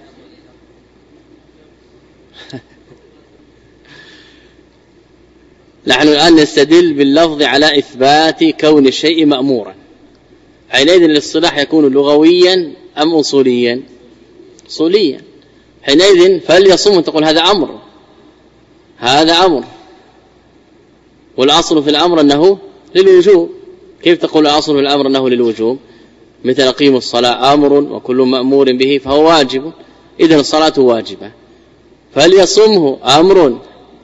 نحن الآن نستدل باللفظ على إثبات كون الشيء مأمورا. حينئذ الاصطلاح يكون لغويا أم أصوليا؟ أصوليا. حينئذ فليصمه تقول هذا أمر، هذا أمر، والأصل في الأمر أنه للوجوب. كيف تقول الأصل في الأمر أنه للوجوب؟ مثل أقيموا الصلاة أمر وكل مأمور به فهو واجب، إذن الصلاة واجبة. فليصمه أمر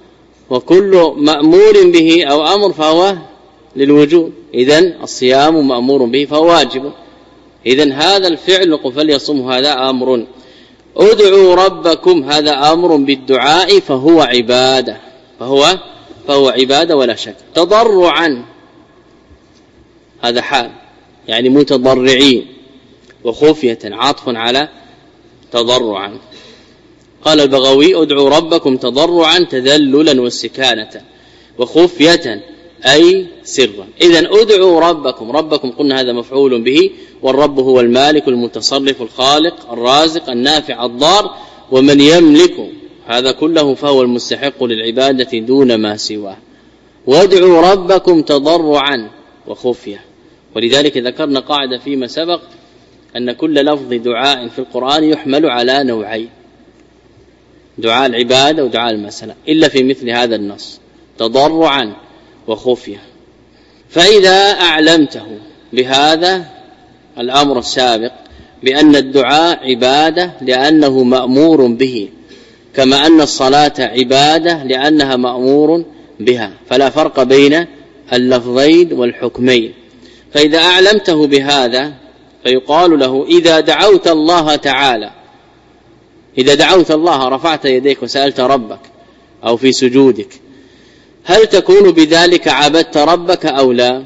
وكل مأمور به أو أمر فهو للوجوب، إذن الصيام مأمور به فهو واجب. إذن هذا الفعل فليصم هذا أمر. ادعوا ربكم هذا أمر بالدعاء فهو عبادة، فهو فهو عبادة ولا شك. تضرعا هذا حال يعني متضرعين، وخفية عطف على تضرعا. قال البغوي ادعوا ربكم تضرعا تذللا واستكانة وخفية أي سرا. إذن ادعوا ربكم، ربكم قلنا هذا مفعول به، والرب هو المالك المتصرف الخالق الرازق النافع الضار، ومن يملك هذا كله فهو المستحق للعبادة دون ما سواه. وادعوا ربكم تضرعا وخفية. ولذلك ذكرنا قاعدة فيما سبق أن كل لفظ دعاء في القرآن يحمل على نوعين، دعاء العبادة ودعاء المسألة، إلا في مثل هذا النص تضرعا وخفية. فإذا أعلمته بهذا الأمر السابق بأن الدعاء عبادة لأنه مأمور به، كما أن الصلاة عبادة لأنها مأمور بها، فلا فرق بين اللفظين والحكمين. فإذا أعلمته بهذا فيقال له إذا دعوت الله تعالى، إذا دعوت الله رفعت يديك وسألت ربك أو في سجودك، هل تكون بذلك عبدت ربك أو لا؟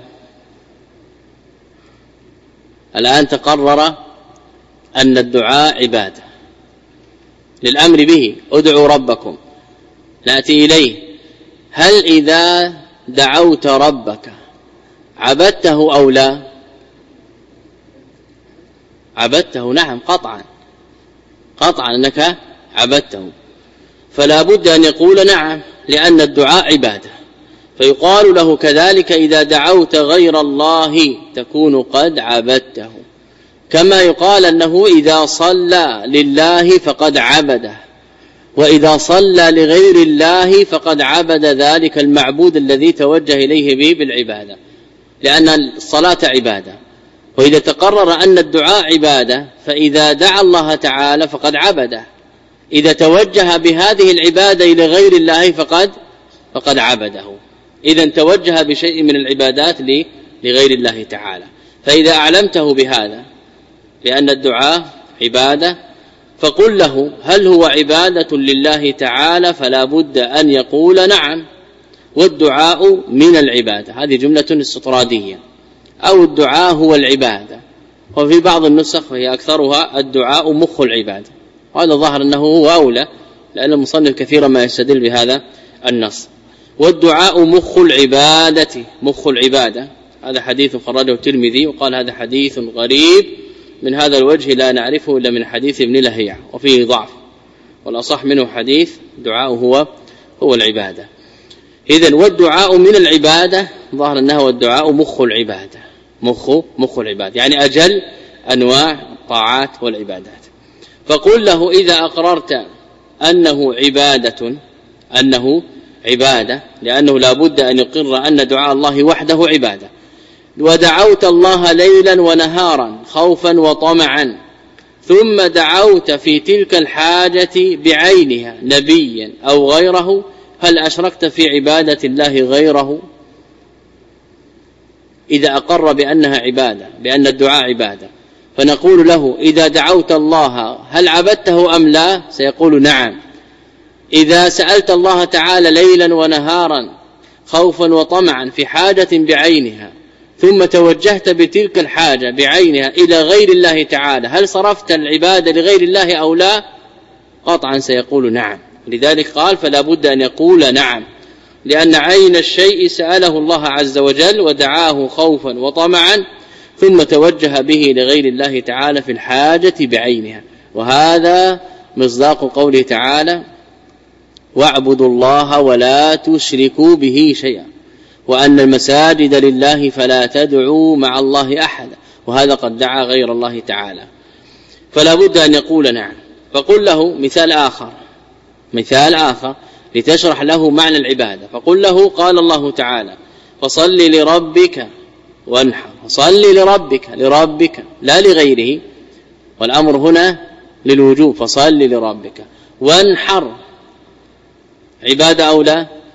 الآن تقرر أن الدعاء عبادة للأمر به، ادعوا ربكم، نأتي إليه. هل إذا دعوت ربك عبدته أو لا؟ عبدته نعم قطعا، قطعا أنك عبدته، فلا بد أن يقول نعم لأن الدعاء عبادة. فيقال له كذلك إذا دعوت غير الله تكون قد عبدته، كما يقال أنه إذا صلى لله فقد عبده، وإذا صلى لغير الله فقد عبد ذلك المعبود الذي توجه إليه به بالعبادة، لأن الصلاة عبادة. وإذا تقرر أن الدعاء عبادة فإذا دعا الله تعالى فقد عبده، إذا توجه بهذه العبادة إلى غير الله فقد فقد عبده. إذا توجه بشيء من العبادات لغير الله تعالى. فإذا أعلمته بهذا لأن الدعاء عبادة فقل له هل هو عبادة لله تعالى؟ فلا بد أن يقول نعم، والدعاء من العبادة. هذه جملة استطرادية، أو الدعاء هو العبادة. وفي بعض النسخ وهي أكثرها الدعاء مخ العبادة، وهذا ظاهر أنه هو أولى لأن المصنف كثيرا ما يستدل بهذا النص. والدعاء مخ العبادة، مخ العبادة. هذا حديث خرجه الترمذي وقال هذا حديث غريب من هذا الوجه لا نعرفه إلا من حديث ابن لهيعة وفيه ضعف، والأصح منه حديث دعاء هو هو العبادة. إذن والدعاء من العبادة ظاهر أنه والدعاء مخ العبادة، مخ مخ العبادة يعني أجل أنواع الطاعات والعبادات. فقل له إذا أقررت أنه عبادة، أنه عبادة لأنه لا بد أن يقر أن دعاء الله وحده عبادة، ودعوت الله ليلا ونهارا خوفا وطمعا، ثم دعوت في تلك الحاجة بعينها نبيا أو غيره، هل أشركت في عبادة الله غيره؟ إذا أقر بأنها عبادة، بأن الدعاء عبادة، فنقول له إذا دعوت الله هل عبدته أم لا؟ سيقول نعم. إذا سألت الله تعالى ليلا ونهارا خوفا وطمعا في حاجة بعينها، ثم توجهت بتلك الحاجة بعينها إلى غير الله تعالى، هل صرفت العبادة لغير الله أو لا؟ قطعا سيقول نعم. لذلك قال فلا بد أن يقول نعم، لأن عين الشيء سأله الله عز وجل ودعاه خوفا وطمعا، ثم توجه به لغير الله تعالى في الحاجة بعينها. وهذا مصداق قوله تعالى واعبدوا الله ولا تشركوا به شيئا، وأن المساجد لله فلا تدعوا مع الله أحدا، وهذا قد دعا غير الله تعالى. فلا بد أن يقول نعم. فقل له مثال آخر، مثال آخر لتشرح له معنى العبادة. فقل له قال الله تعالى فصل لربك وانحر، فصل لربك، لربك لا لغيره، والأمر هنا للوجوب، فصل لربك وانحر عبادة أو لا؟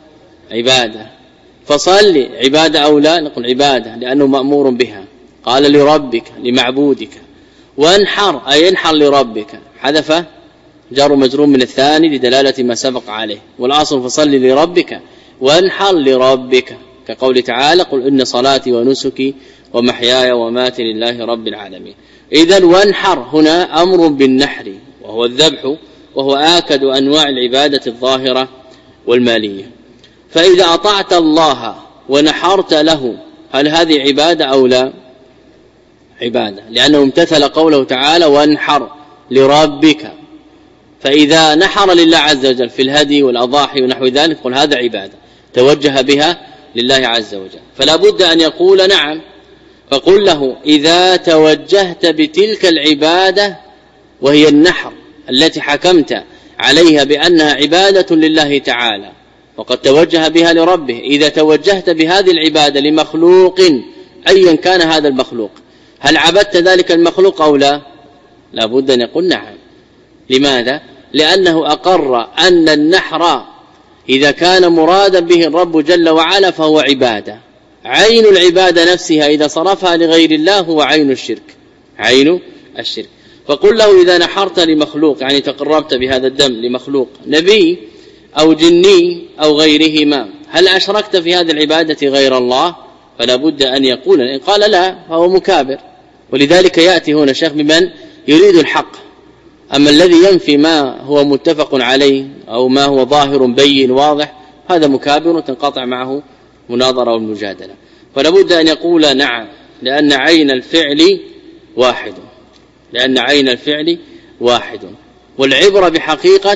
عبادة. فصل عبادة أو لا؟ نقول عبادة لأنه مأمور بها. قال لربك لمعبودك. وانحر أي انحر لربك، حذف جار مجرور من الثاني لدلالة ما سبق عليه. والأصل فصل لربك وانحر لربك، كقول تعالى قل إن صلاتي ونسكي ومحياي وماتي لله رب العالمين. إذن وانحر هنا أمر بالنحر وهو الذبح، وهو آكد أنواع العبادة الظاهرة والمالية. فإذا أطعت الله ونحرت له هل هذه عبادة أو لا؟ عبادة، لأنه امتثل قوله تعالى وانحر لربك. فإذا نحر لله عز وجل في الهدي والأضاحي ونحو ذلك قل هذا عبادة توجه بها لله عز وجل. فلا بد أن يقول نعم. فقل له إذا توجهت بتلك العبادة وهي النحر التي حكمت عليها بأنها عبادة لله تعالى وقد توجه بها لربه، إذا توجهت بهذه العبادة لمخلوق أيا كان هذا المخلوق هل عبدت ذلك المخلوق أو لا؟ لا بد أن يقول نعم. لماذا؟ لأنه أقر أن النحر إذا كان مرادا به الرب جل وعلا فهو عبادة. عين العبادة نفسها إذا صرفها لغير الله هو عين الشرك، عين الشرك. فقل له إذا نحرت لمخلوق يعني تقربت بهذا الدم لمخلوق نبي أو جني أو غيرهما هل أشركت في هذه العبادة غير الله؟ فلا بد أن يقول. إن قال لا فهو مكابر. ولذلك يأتي هنا شيخ بمن يريد الحق. أما الذي ينفي ما هو متفق عليه أو ما هو ظاهر بين واضح هذا مكابر وتنقطع معه مناظرة والمجادلة. فلا بد أن يقول نعم، لأن عين الفعل واحد، لأن عين الفعل واحد. والعبرة بحقيقة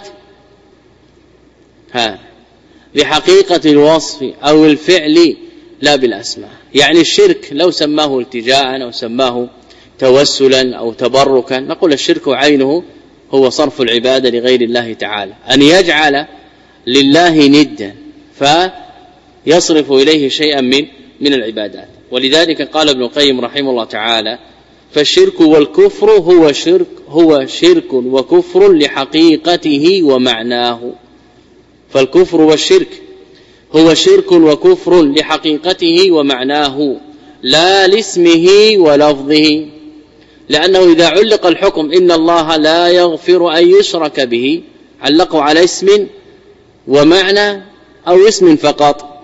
ها بحقيقة الوصف أو الفعل لا بالأسماء. يعني الشرك لو سماه التجاء أو سماه توسلا أو تبركا نقول الشرك عينه هو صرف العبادة لغير الله تعالى، أن يجعل لله ندا فيصرف إليه شيئا من من العبادات. ولذلك قال ابن القيم رحمه الله تعالى فالشرك والكفر هو شرك هو شرك وكفر لحقيقته ومعناه. فالكفر والشرك هو شرك وكفر لحقيقته ومعناه لا لاسمه ولفظه. لأنه إذا علق الحكم إن الله لا يغفر أن يشرك به علقوا على اسم ومعنى أو اسم فقط.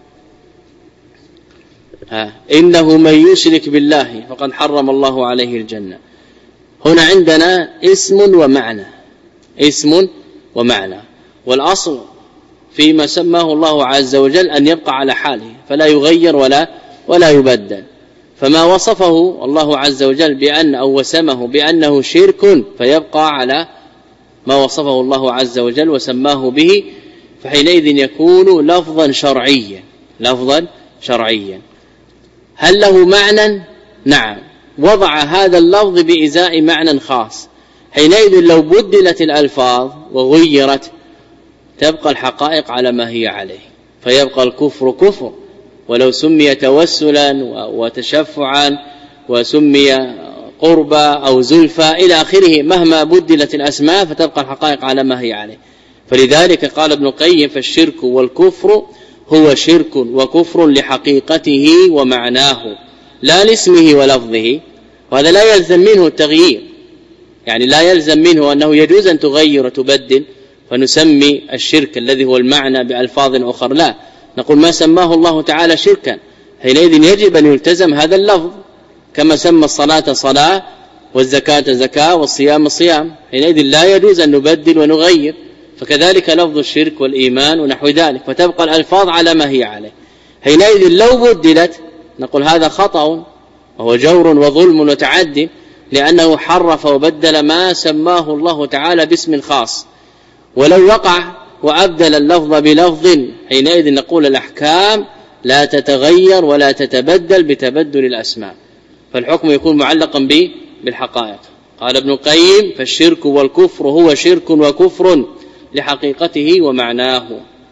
ها إنه من يشرك بالله فقد حرم الله عليه الجنة. هنا عندنا اسم ومعنى، اسم ومعنى. والأصل فيما سماه الله عز وجل أن يبقى على حاله فلا يغير ولا ولا يبدل. فما وصفه الله عز وجل بأن أو وسمه بأنه شرك فيبقى على ما وصفه الله عز وجل وسماه به، فحينئذ يكون لفظا شرعيا، لفظا شرعيا. هل له معنى؟ نعم، وضع هذا اللفظ بإزاء معنى خاص. حينئذ لو بدلت الألفاظ وغيرت تبقى الحقائق على ما هي عليه، فيبقى الكفر كفر ولو سمي توسلا وتشفعا وسمي قربا أو زلفا إلى آخره، مهما بدلت الأسماء فتبقى الحقائق على ما هي عليه. فلذلك قال ابن القيم فالشرك والكفر هو شرك وكفر لحقيقته ومعناه لا لاسمه ولفظه. وهذا لا يلزم منه التغيير، يعني لا يلزم منه أنه يجوز أن تغير وتبدل فنسمي الشرك الذي هو المعنى بألفاظ أخرى. لا، نقول ما سماه الله تعالى شركا حينئذ يجب أن يلتزم هذا اللفظ، كما سمى الصلاة صلاة والزكاة زكاة والصيام صيام، حينئذ لا يجوز أن نبدل ونغير. فكذلك لفظ الشرك والإيمان ونحو ذلك، فتبقى الألفاظ على ما هي عليه. حينئذ لو بدلت نقول هذا خطأ وهو جور وظلم وتعدي، لأنه حرف وبدل ما سماه الله تعالى باسم خاص. ولو وقع وأبدل اللفظ بلفظ حينئذ نقول الأحكام لا تتغير ولا تتبدل بتبدل الأسماء، فالحكم يكون معلقا به بالحقائق. قال ابن القيم فالشرك والكفر هو شرك وكفر لحقيقته ومعناه.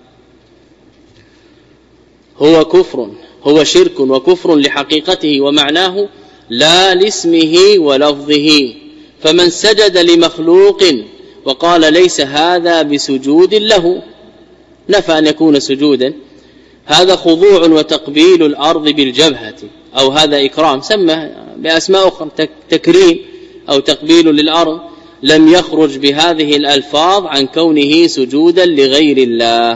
هو كفر هو شرك وكفر لحقيقته ومعناه لا لاسمه ولفظه. فمن سجد لمخلوق وقال ليس هذا بسجود له نفى أن يكون سجودا هذا خضوع وتقبيل الأرض بالجبهة، أو هذا إكرام، سمى بأسماء أخرى، تكريم أو تقبيل للأرض، لم يخرج بهذه الألفاظ عن كونه سجودا لغير الله،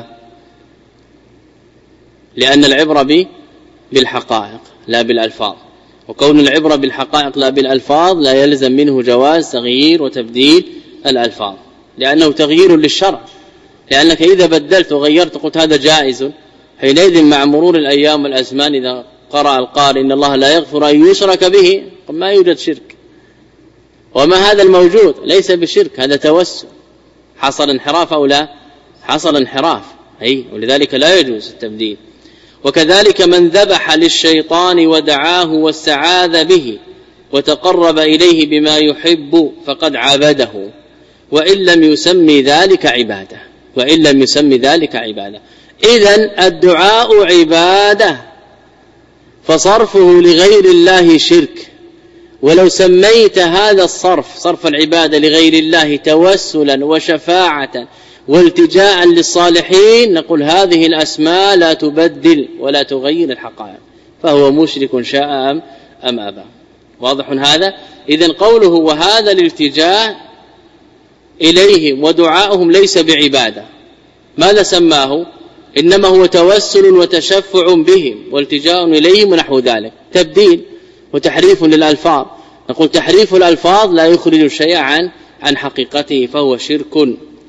لأن العبرة بالحقائق لا بالألفاظ، وكون العبرة بالحقائق لا بالألفاظ لا يلزم منه جواز تغيير وتبديل الألفاظ، لأنه تغيير للشرع، لأنك إذا بدلت وغيرت قلت هذا جائز، حينئذ مع مرور الأيام والأزمان إذا قرأ القارئ إن الله لا يغفر أن يشرك به، ما يوجد شرك، وما هذا الموجود ليس بشرك، هذا توسل، حصل انحراف أو لا؟ حصل انحراف، أي ولذلك لا يجوز التبديل. وكذلك من ذبح للشيطان ودعاه واستعاذ به وتقرب إليه بما يحب فقد عبده، وإن لم يسمي ذلك عبادة، وإن لم يسمي ذلك عبادة. إذن الدعاء عبادة، فصرفه لغير الله شرك، ولو سميت هذا الصرف صرف العبادة لغير الله توسلا وشفاعة والتجاء للصالحين نقول هذه الأسماء لا تبدل ولا تغير الحقائق، فهو مشرك شاء أم, أم أبى. واضح هذا؟ إذن قوله وهذا الالتجاء إليهم ودعاؤهم ليس بعبادة، ماذا سماه؟ إنما هو توسل وتشفع بهم والتجاء إليهم ونحو ذلك، تبديل وتحريف للألفاظ، نقول تحريف الألفاظ لا يخرج الشيء عن عن حقيقته فهو شرك.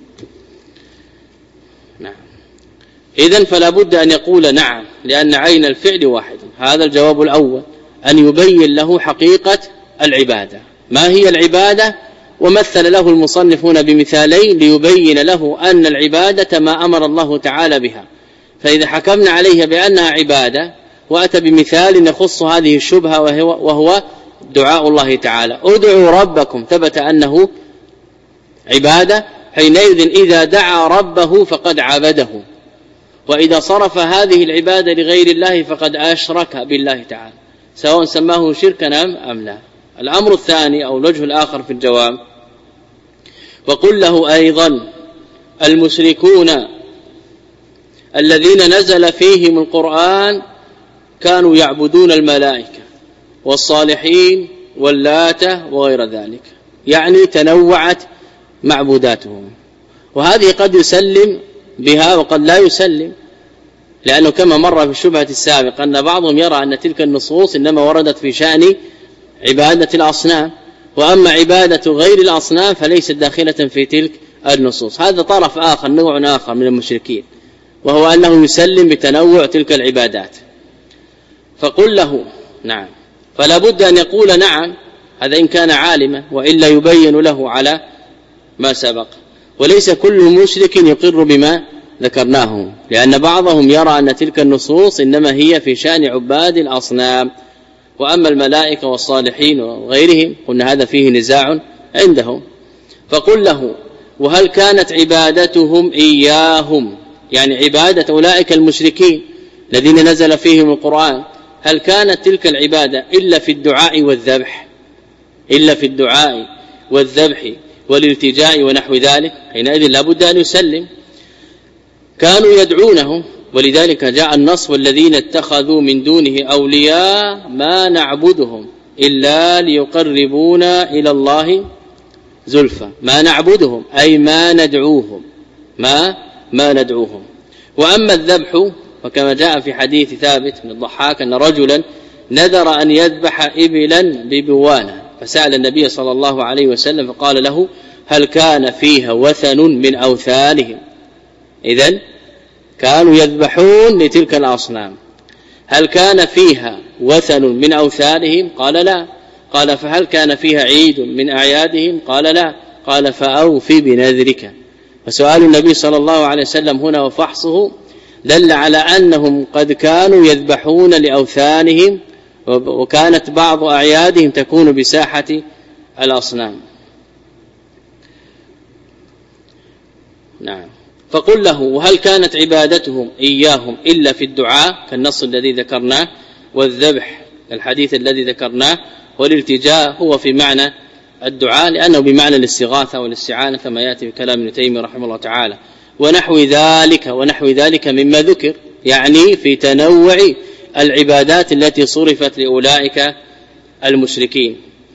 نعم. إذن فلا بد أن يقول نعم، لأن عين الفعل واحد. هذا الجواب الأول، أن يبين له حقيقة العبادة، ما هي العبادة، ومثل له المصنفون بمثالين ليبين له أن العبادة ما أمر الله تعالى بها، فإذا حكمنا عليها بأنها عبادة وأتى بمثال يخص هذه الشبهة وهو, وهو دعاء الله تعالى، ادعوا ربكم، ثبت أنه عبادة، حينئذ إذا دعا ربه فقد عبده، وإذا صرف هذه العبادة لغير الله فقد أشرك بالله تعالى، سواء سماه شركا أم لا. الأمر الثاني أو الوجه الآخر في الجواب، وقل له أيضا المشركون الذين نزل فيهم القرآن كانوا يعبدون الملائكة والصالحين واللات وغير ذلك، يعني تنوعت معبوداتهم، وهذه قد يسلم بها وقد لا يسلم، لأنه كما مر في الشبهة السابقة أن بعضهم يرى أن تلك النصوص إنما وردت في شأن عبادة الأصنام، وأما عبادة غير الأصنام فليست داخلة في تلك النصوص. هذا طرف آخر، نوع آخر من المشركين، وهو أنه يسلم بتنوع تلك العبادات. فقل له نعم، فلا بد أن يقول نعم، هذا إن كان عالما، وإلا يبين له على ما سبق. وليس كل مشرك يقر بما ذكرناه، لأن بعضهم يرى أن تلك النصوص إنما هي في شأن عباد الأصنام، وأما الملائكة والصالحين وغيرهم قلنا هذا فيه نزاع عندهم. فقل له وهل كانت عبادتهم إياهم، يعني عبادة أولئك المشركين الذين نزل فيهم القرآن، هل كانت تلك العبادة إلا في الدعاء والذبح، إلا في الدعاء والذبح والالتجاء ونحو ذلك، حينئذ لا بد أن يسلم. كانوا يدعونه، ولذلك جاء النص والذين اتخذوا من دونه أولياء ما نعبدهم إلا ليقربونا إلى الله زلفى، ما نعبدهم أي ما ندعوهم، ما ما ندعوهم. وأما الذبح وكما جاء في حديث ثابت من الضحاك أن رجلا نذر أن يذبح إبلا ببوانة، فسأل النبي صلى الله عليه وسلم فقال له هل كان فيها وثن من أوثانهم، إذن كانوا يذبحون لتلك الأصنام، هل كان فيها وثن من أوثانهم؟ قال لا. قال فهل كان فيها عيد من أعيادهم؟ قال لا. قال فأوفي بنذرك. فسؤال النبي صلى الله عليه وسلم هنا وفحصه دل على أنهم قد كانوا يذبحون لأوثانهم، وكانت بعض أعيادهم تكون بساحة الأصنام. نعم. فقل له وهل كانت عبادتهم إياهم إلا في الدعاء كالنص الذي ذكرناه، والذبح الحديث الذي ذكرناه، والالتجاء هو في معنى الدعاء لأنه بمعنى الاستغاثة والاستعانة كما يأتي في كلام ابن تيمية رحمه الله تعالى، ونحو ذلك ونحو ذلك مما ذكر يعني في تنوع العبادات التي صرفت لأولئك المشركين.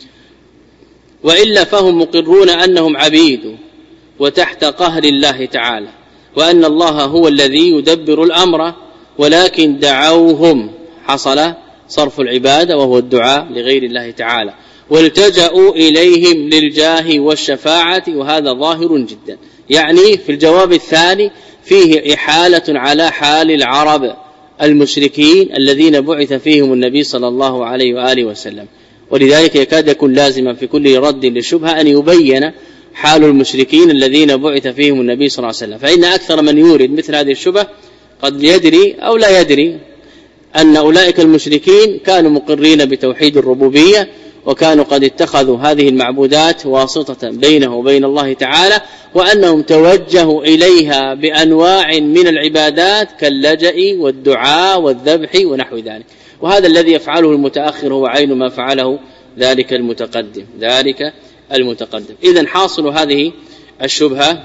وإلا فهم مقرون أنهم عبيد وتحت قهر الله تعالى، وأن الله هو الذي يدبر الأمر، ولكن دعوهم، حصل صرف العبادة وهو الدعاء لغير الله تعالى، والتجأوا إليهم للجاه والشفاعة، وهذا ظاهر جدا. يعني في الجواب الثاني فيه إحالة على حال العرب المشركين الذين بعث فيهم النبي صلى الله عليه وآله وسلم، ولذلك يكاد يكون لازما في كل رد للشبهة أن يبين حال المشركين الذين بعث فيهم النبي صلى الله عليه وسلم. فإن أكثر من يورد مثل هذه الشبهة قد يدري أو لا يدري أن أولئك المشركين كانوا مقرين بتوحيد الربوبية، وكانوا قد اتخذوا هذه المعبودات واسطة بينه وبين الله تعالى، وأنهم توجهوا إليها بأنواع من العبادات كاللجأ والدعاء والذبح ونحو ذلك. وهذا الذي يفعله المتأخر هو عين ما فعله ذلك المتقدم ذلك المتقدم. إذن حاصل هذه الشبهة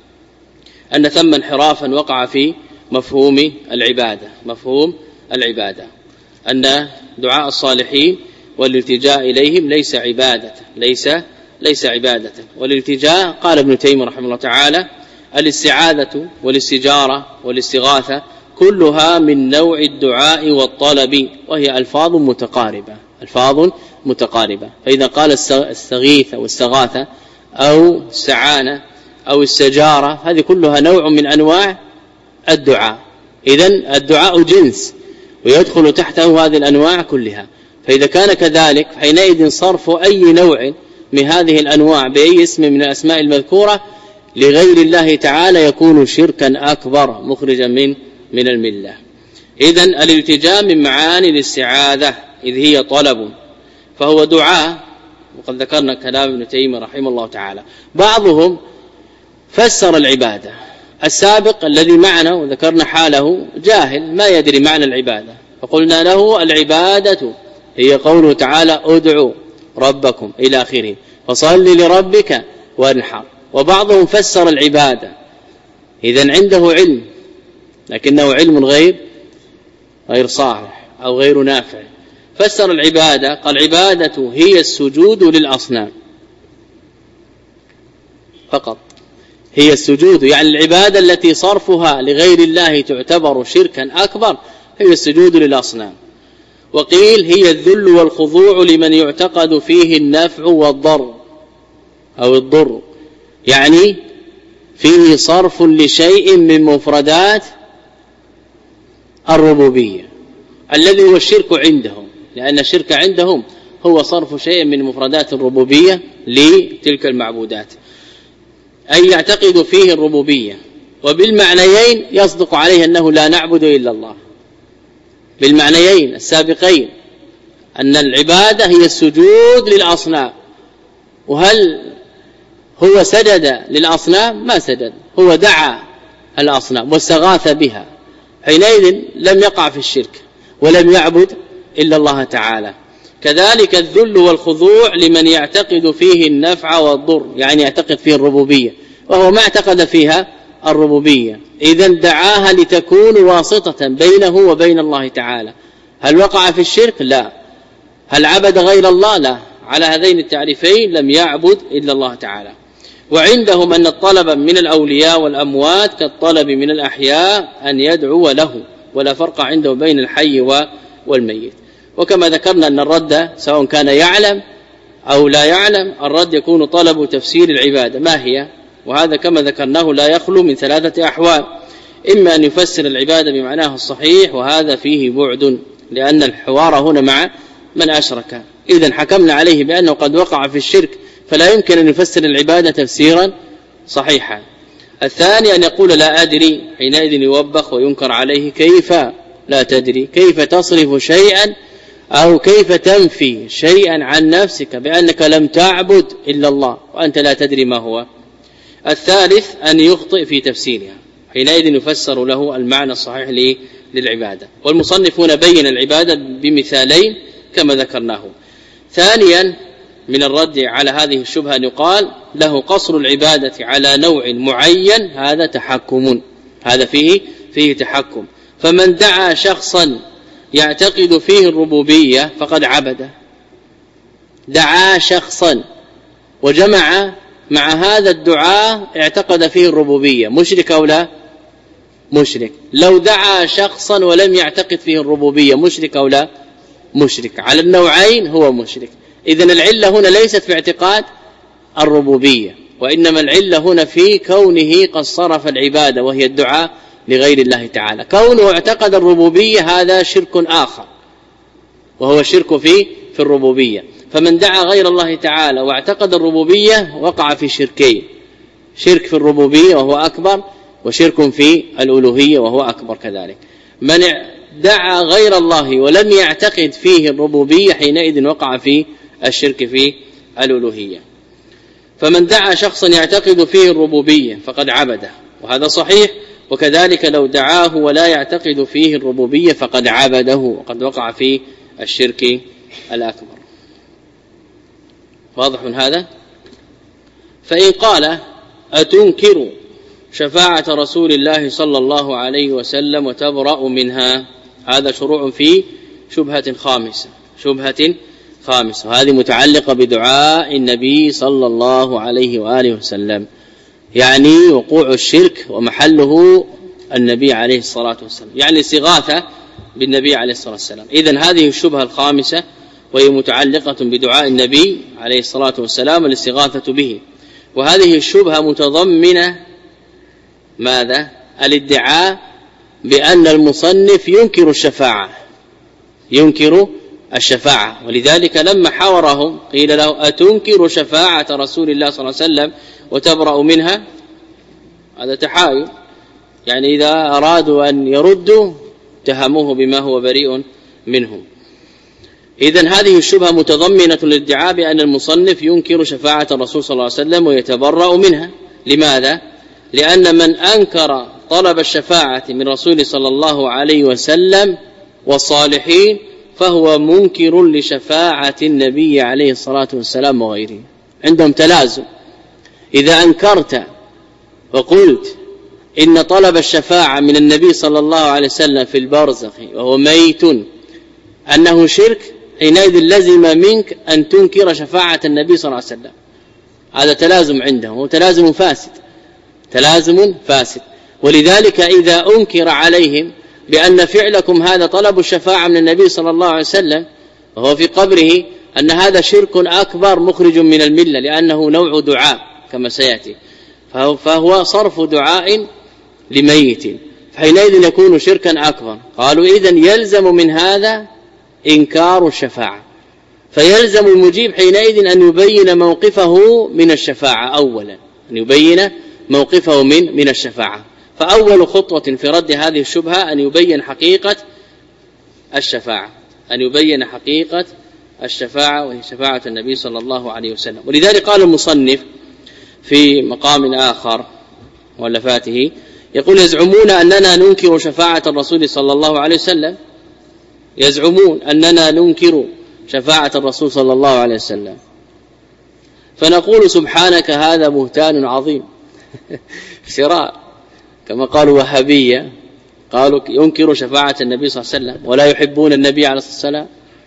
أن ثم انحرافا وقع في مفهوم العبادة مفهوم العبادة أن دعاء الصالحين والالتجاء إليهم ليس عبادة ليس ليس عبادة والالتجاء قال ابن تيمية رحمه الله تعالى الاستعاذة والاستجارة والاستغاثة كلها من نوع الدعاء والطلب، وهي ألفاظ متقاربة ألفاظ متقاربة فإذا قال استغيث أو استغاثة أو استعانة أو استجارة هذه كلها نوع من أنواع الدعاء. إذن الدعاء جنس ويدخل تحته هذه الأنواع كلها، فإذا كان كذلك حينئذ صرف أي نوع من هذه الأنواع بأي اسم من الأسماء المذكورة لغير الله تعالى يكون شركا أكبر مخرجا من من الملة. إذن الالتجاء من معاني الاستعاذة إذ هي طلب فهو دعاء، وقد ذكرنا كلام ابن تيمية رحمه الله تعالى. بعضهم فسر العبادة السابق الذي معنا وذكرنا حاله جاهل ما يدري معنى العبادة، فقلنا له العبادة هي قوله تعالى ادعوا ربكم إلى آخره فصل لربك وانحر. وبعضهم فسر العبادة إذن عنده علم لكنه علم غير غير صالح أو غير نافع، فسر العبادة قال العبادة هي السجود للأصنام فقط، هي السجود يعني العبادة التي صرفها لغير الله تعتبر شركا أكبر هي السجود للأصنام. وقيل هي الذل والخضوع لمن يعتقد فيه النفع والضر أو الضر، يعني فيه صرف لشيء من مفردات الربوبية الذي هو الشرك عندهم، لأن الشرك عندهم هو صرف شيء من مفردات الربوبية لتلك المعبودات، أي يعتقد فيه الربوبية. وبالمعنيين يصدق عليه أنه لا نعبد إلا الله، بالمعنيين السابقين أن العبادة هي السجود للأصنام. وهل هو سجد للأصنام؟ ما سجد، هو دعا الأصنام واستغاث بها، حينئذ لم يقع في الشرك ولم يعبد إلا الله تعالى. كذلك الذل والخضوع لمن يعتقد فيه النفع والضر، يعني يعتقد فيه الربوبية وهو ما اعتقد فيها الربوبية، إذن دعاها لتكون واسطة بينه وبين الله تعالى. هل وقع في الشرك؟ لا. هل عبد غير الله؟ لا. على هذين التعريفين لم يعبد إلا الله تعالى. وعندهم أن الطلب من الأولياء والأموات كالطلب من الأحياء أن يدعو له، ولا فرق عنده بين الحي والميت. وكما ذكرنا أن الرد سواء كان يعلم أو لا يعلم الرد يكون طلب تفسير العبادة ما هي، وهذا كما ذكرناه لا يخلو من ثلاثة أحوال: إما أن يفسر العبادة بمعناها الصحيح وهذا فيه بعد لأن الحوار هنا مع من أشرك، إذن حكمنا عليه بأنه قد وقع في الشرك فلا يمكن أن يفسر العبادة تفسيرا صحيحا. الثاني أن يقول لا أدري، حينئذ يوبخ وينكر عليه كيف لا تدري، كيف تصرف شيئا أو كيف تنفي شيئا عن نفسك بأنك لم تعبد إلا الله وأنت لا تدري ما هو. الثالث أن يخطئ في تفسيرها، حينئذ يفسر له المعنى الصحيح للعبادة. والمصنفون بين العبادة بمثالين كما ذكرناه. ثانيا من الرد على هذه الشبهة أن يقال له قصر العبادة على نوع معين، هذا تحكم، هذا فيه فيه تحكم، فمن دعا شخصا يعتقد فيه الربوبية فقد عبده. دعا شخصا وجمع مع هذا الدعاء اعتقد فيه الربوبية، مشرك أو لا؟ مشرك. لو دعا شخصا ولم يعتقد فيه الربوبية، مشرك أو لا؟ مشرك. على النوعين هو مشرك. إذن العلة هنا ليست في اعتقاد الربوبية، وإنما العلة هنا في كونه قد صرف العبادة وهي الدعاء لغير الله تعالى. كونه اعتقد الربوبية هذا شرك آخر، وهو الشرك في في الربوبية. فمن دعا غير الله تعالى واعتقد الربوبية وقع في شركين: شرك في الربوبية وهو أكبر، وشرك في الألوهية وهو أكبر كذلك. من دعا غير الله ولم يعتقد فيه الربوبية حينئذ وقع في الشرك في الألوهية. فمن دعا شخصا يعتقد فيه الربوبية فقد عبده، وهذا صحيح. وكذلك لو دعاه ولا يعتقد فيه الربوبية فقد عبده، وقد وقع في الشرك الأكبر. واضح هذا؟ فإن قال: أتنكر شفاعة رسول الله صلى الله عليه وسلم وتبرأ منها، هذا شروع في شبهة خامسة شبهة خامسة وهذه متعلقة بدعاء النبي صلى الله عليه وآله وسلم، يعني وقوع الشرك ومحله النبي عليه الصلاة والسلام، يعني استغاثة بالنبي عليه الصلاة والسلام. إذن هذه الشبهة الخامسة وهي متعلقة بدعاء النبي عليه الصلاة والسلام والاستغاثة به. وهذه الشبهة متضمنة ماذا؟ الادعاء بأن المصنف ينكر الشفاعة ينكر الشفاعة ولذلك لما حاورهم قيل له: أتنكر شفاعة رسول الله صلى الله عليه وسلم وتبرأ منها؟ هذا تحايل، يعني إذا أرادوا أن يردوا اتهموه بما هو بريء منه. إذن هذه الشبهة متضمنة للادعاء بأن المصنف ينكر شفاعة الرسول صلى الله عليه وسلم ويتبرأ منها. لماذا؟ لأن من أنكر طلب الشفاعة من رسول صلى الله عليه وسلم والصالحين فهو منكر لشفاعة النبي عليه الصلاة والسلام وغيره. عندهم تلازم. إذا أنكرت وقلت إن طلب الشفاعة من النبي صلى الله عليه وسلم في البرزخ وهو ميت أنه شرك، حينئذ لزم منك أن تنكر شفاعة النبي صلى الله عليه وسلم. هذا تلازم عندهم، هو تلازم فاسد تلازم فاسد. ولذلك إذا أنكر عليهم بأن فعلكم هذا طلب الشفاعة من النبي صلى الله عليه وسلم وهو في قبره، أن هذا شرك أكبر مخرج من الملة، لأنه نوع دعاء كما سيأتي، فهو صرف دعاء لميت، فحينئذ يكون شركا أكبر. قالوا: إذن يلزم من هذا إنكار الشفاعة، فيلزم المجيب حينئذ أن يبين موقفه من الشفاعة أولا، أن يبين موقفه من من الشفاعة. فأول خطوة في رد هذه الشبهة أن يبين حقيقة الشفاعة أن يبين حقيقة الشفاعة وهي شفاعة النبي صلى الله عليه وسلم. ولذلك قال المصنف في مقام آخر مؤلفاته يقول: يزعمون أننا ننكر شفاعة الرسول صلى الله عليه وسلم يزعمون أننا ننكر شفاعة الرسول صلى الله عليه وسلم فنقول: سبحانك هذا بهتان عظيم. افتراء، كما قالوا وهابية قالوا ينكر شفاعة النبي صلى الله عليه وسلم ولا يحبون النبي عليه الصلاة والسلام.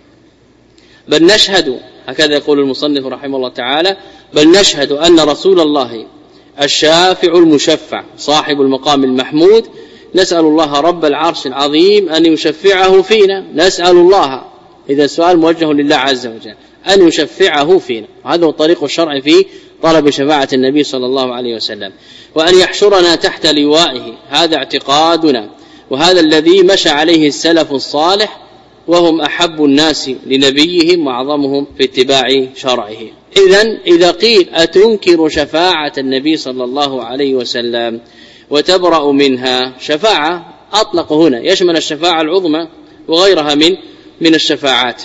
بل نشهد، هكذا يقول المصنف رحمه الله تعالى، بل نشهد أن رسول الله الشافع المشفع صاحب المقام المحمود نسأل الله رب العرش العظيم أن يشفعه فينا. نسأل الله، إذا السؤال موجه لله عز وجل، أن يشفعه فينا، وهذا هو الطريق الشرعي في طلب شفاعة النبي صلى الله عليه وسلم، وأن يحشرنا تحت لوائه، هذا اعتقادنا، وهذا الذي مشى عليه السلف الصالح وهم أحب الناس لنبيهم وأعظمهم في اتباع شرعه. إذن إذا قيل أتنكر شفاعة النبي صلى الله عليه وسلم وتبرأ منها، شفاعة أطلق هنا يشمل الشفاعة العظمى وغيرها من من الشفاعات.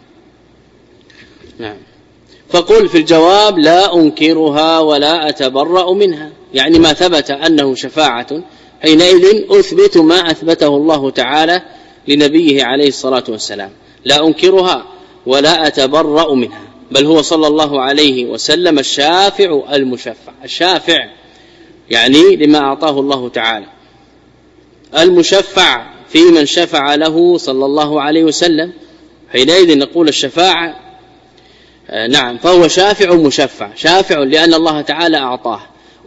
نعم. فقل في الجواب: لا أنكرها ولا أتبرأ منها، يعني ما ثبت أنه شفاعة حينئذ أثبت ما أثبته الله تعالى لنبيه عليه الصلاة والسلام، لا أنكرها ولا أتبرأ منها، بل هو صلى الله عليه وسلم الشافع المشفع. الشافع يعني لما أعطاه الله تعالى، المشفع في من شفع له صلى الله عليه وسلم. حينئذ نقول الشفاعة نعم فهو شافع مشفع، شافع لأن الله تعالى أعطاه،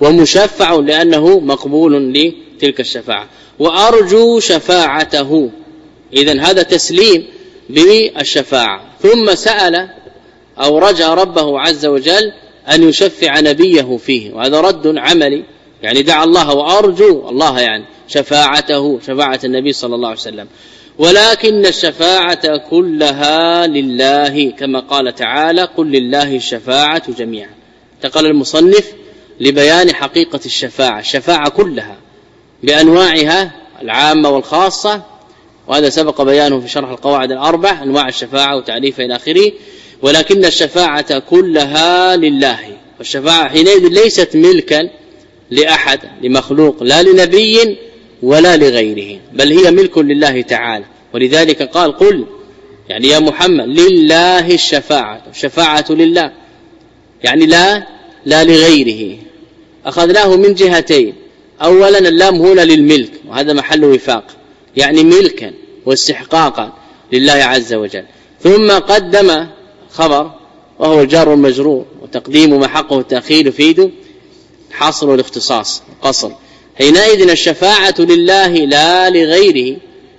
ومشفع لأنه مقبول لتلك الشفاعة، وأرجو شفاعته. إذن هذا تسليم بالشفاعة. ثم سأل أو رجى ربه عز وجل أن يشفع نبيه فيه، وهذا رد عملي، يعني دعا الله وأرجو الله يعني شفاعته، شفاعة النبي صلى الله عليه وسلم. ولكن الشفاعة كلها لله، كما قال تعالى قل لله الشفاعة جميعا. انتقل المصنف لبيان حقيقة الشفاعة، الشفاعة كلها بأنواعها العامة والخاصة، وهذا سبق بيانه في شرح القواعد الأربع أنواع الشفاعة وتعريفها إلى آخره. ولكن الشفاعة كلها لله، والشفاعة حينئذ ليست ملكا لأحد لمخلوق، لا لنبي ولا لغيره، بل هي ملك لله تعالى. ولذلك قال قل يعني يا محمد لله الشفاعة، الشفاعة لله يعني لا لا لغيره. أخذناه من جهتين، أولا اللام هنا للملك، وهذا محل وفاق، يعني ملكا واستحقاقا لله عز وجل. ثم قدم خبر وهو الجار والمجرور، وتقديم ما حقه التأخير يفيد حصر والاختصاص قصر. حينئذ الشفاعة لله لا لغيره.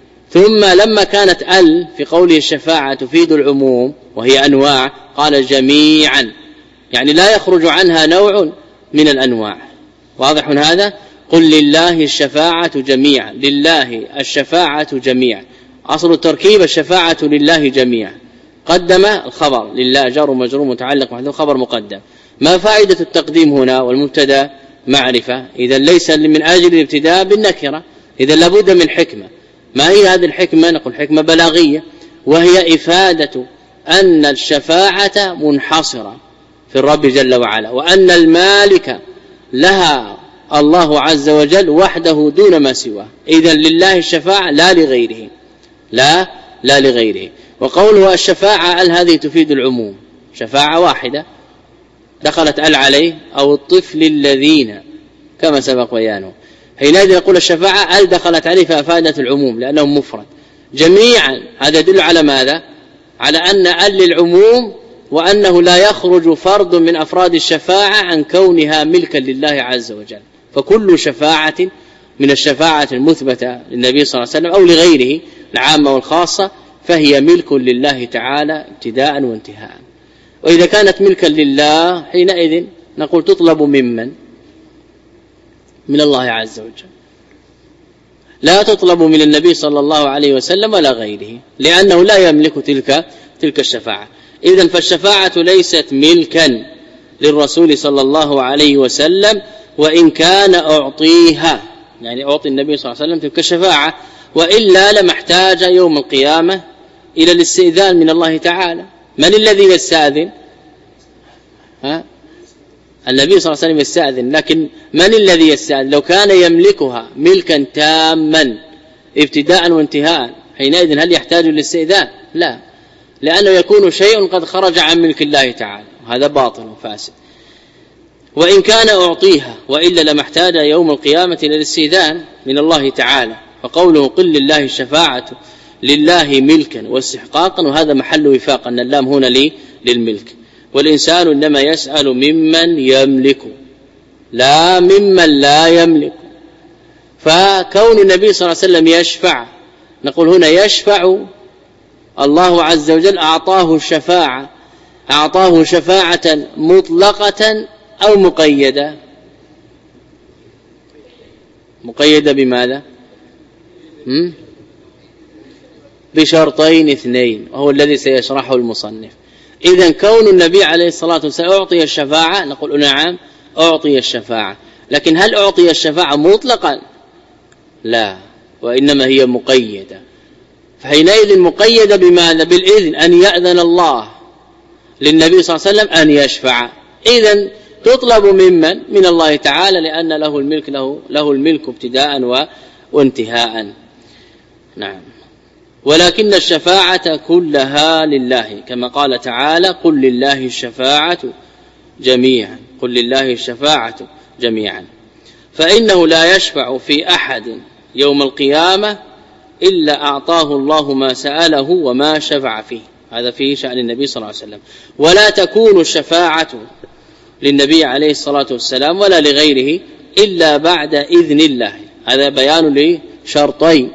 ثم لما كانت ال في قوله الشفاعة تفيد العموم وهي أنواع، قال جميعا يعني لا يخرج عنها نوع من الأنواع. واضح هذا؟ قل لله الشفاعة جميعا، لله الشفاعة جميعا، أصل التركيب الشفاعة لله جميعا. قدم الخبر لله جار ومجرور متعلق محذوف، خبر مقدم. ما فائدة التقديم هنا والمبتدا معرفة؟ إذا ليس من أجل الابتداء بالنكرة، إذا لابد من حكمة. ما هي هذه الحكمة؟ نقول حكمة بلاغية، وهي إفادة أن الشفاعة منحصرة في الرب جل وعلا، وأن المالك لها الله عز وجل وحده دون ما سواه. إذن لله الشفاعة لا لغيره، لا لا لغيره. وقوله الشفاعة ال هذه تفيد العموم، شفاعة واحدة دخلت ال عليه، أو الطفل الذين كما سبق بيانه. حينئذ يقول الشفاعة ال دخلت عليه فأفادت العموم لأنه مفرد. جميعا هذا يدل على ماذا؟ على أن ال للعموم، وأنه لا يخرج فرد من أفراد الشفاعة عن كونها ملكا لله عز وجل. فكل شفاعة من الشفاعة المثبتة للنبي صلى الله عليه وسلم أو لغيره العامة والخاصة فهي ملك لله تعالى ابتداء وانتهاء. وإذا كانت ملكا لله حينئذ نقول تطلب ممن؟ من الله عز وجل، لا تطلب من النبي صلى الله عليه وسلم ولا غيره، لأنه لا يملك تلك تلك الشفاعة. إذن فالشفاعة ليست ملكا للرسول صلى الله عليه وسلم، وإن كان أعطيها، يعني أعطي النبي صلى الله عليه وسلم تلك الشفاعة، وإلا لما احتاج يوم القيامة إلى الاستئذان من الله تعالى. من الذي يستأذن؟ ها؟ النبي صلى الله عليه وسلم يستأذن، لكن من الذي يستأذن؟ لو كان يملكها ملكا تاما ابتداء وانتهاء حينئذ هل يحتاج للاستئذان؟ لا، لأنه يكون شيء قد خرج عن ملك الله تعالى، وهذا باطل وفاسد. وإن كان أعطيها، وإلا لما احتاج يوم القيامة إلى الاستئذان من الله تعالى. فقوله قل لله الشفاعة لله ملكا واستحقاقا، وهذا محل وفاق أن اللام هنا لي للملك. والإنسان إنما يسأل ممن يملك لا ممن لا يملك. فكون النبي صلى الله عليه وسلم يشفع، نقول هنا يشفع الله عز وجل أعطاه الشفاعة، أعطاه شفاعة مطلقة أو مقيدة؟ مقيدة بماذا؟ هم؟ بشرطين اثنين، وهو الذي سيشرحه المصنف. إذن كون النبي عليه الصلاة والسلام أعطي الشفاعة، نقول نعم أعطي الشفاعة، لكن هل أعطي الشفاعة مطلقا؟ لا، وإنما هي مقيدة. فحينئذ مقيدة بماذا؟ بالإذن، أن يأذن الله للنبي صلى الله عليه وسلم أن يشفع. إذن تطلب ممن؟ من الله تعالى، لأن له الملك، له, له الملك ابتداء وانتهاء. نعم. ولكن الشفاعة كلها لله، كما قال تعالى قل لله الشفاعة جميعا، قل لله الشفاعة جميعا. فإنه لا يشفع في أحد يوم القيامة إلا أعطاه الله ما سأله وما شفع فيه. هذا في شأن النبي صلى الله عليه وسلم. ولا تكون الشفاعة للنبي عليه الصلاة والسلام ولا لغيره إلا بعد إذن الله. هذا بيان لشرطي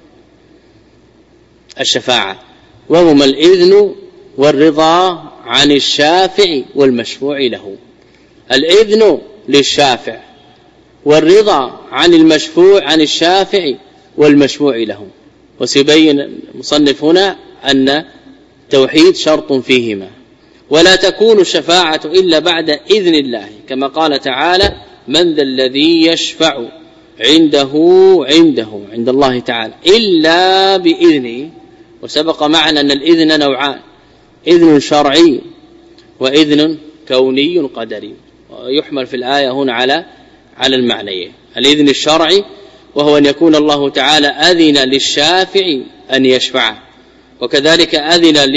الشفاعة، وهما الإذن والرضا عن الشافع والمشفوع له. الإذن للشافع والرضا عن المشفوع عن الشافع والمشفوع له. وسيبين المصنف هنا أن توحيد شرط فيهما. ولا تكون الشفاعة إلا بعد إذن الله، كما قال تعالى: من ذا الذي يشفع عنده عنده عند الله تعالى إلا بإذنه. وسبق معنا أن الإذن نوعان: إذن شرعي وإذن كوني قدري، ويحمل في الآية هنا على على المعنيين. الإذن الشرعي وهو أن يكون الله تعالى أذن للشافع أن يشفعه، وكذلك أذن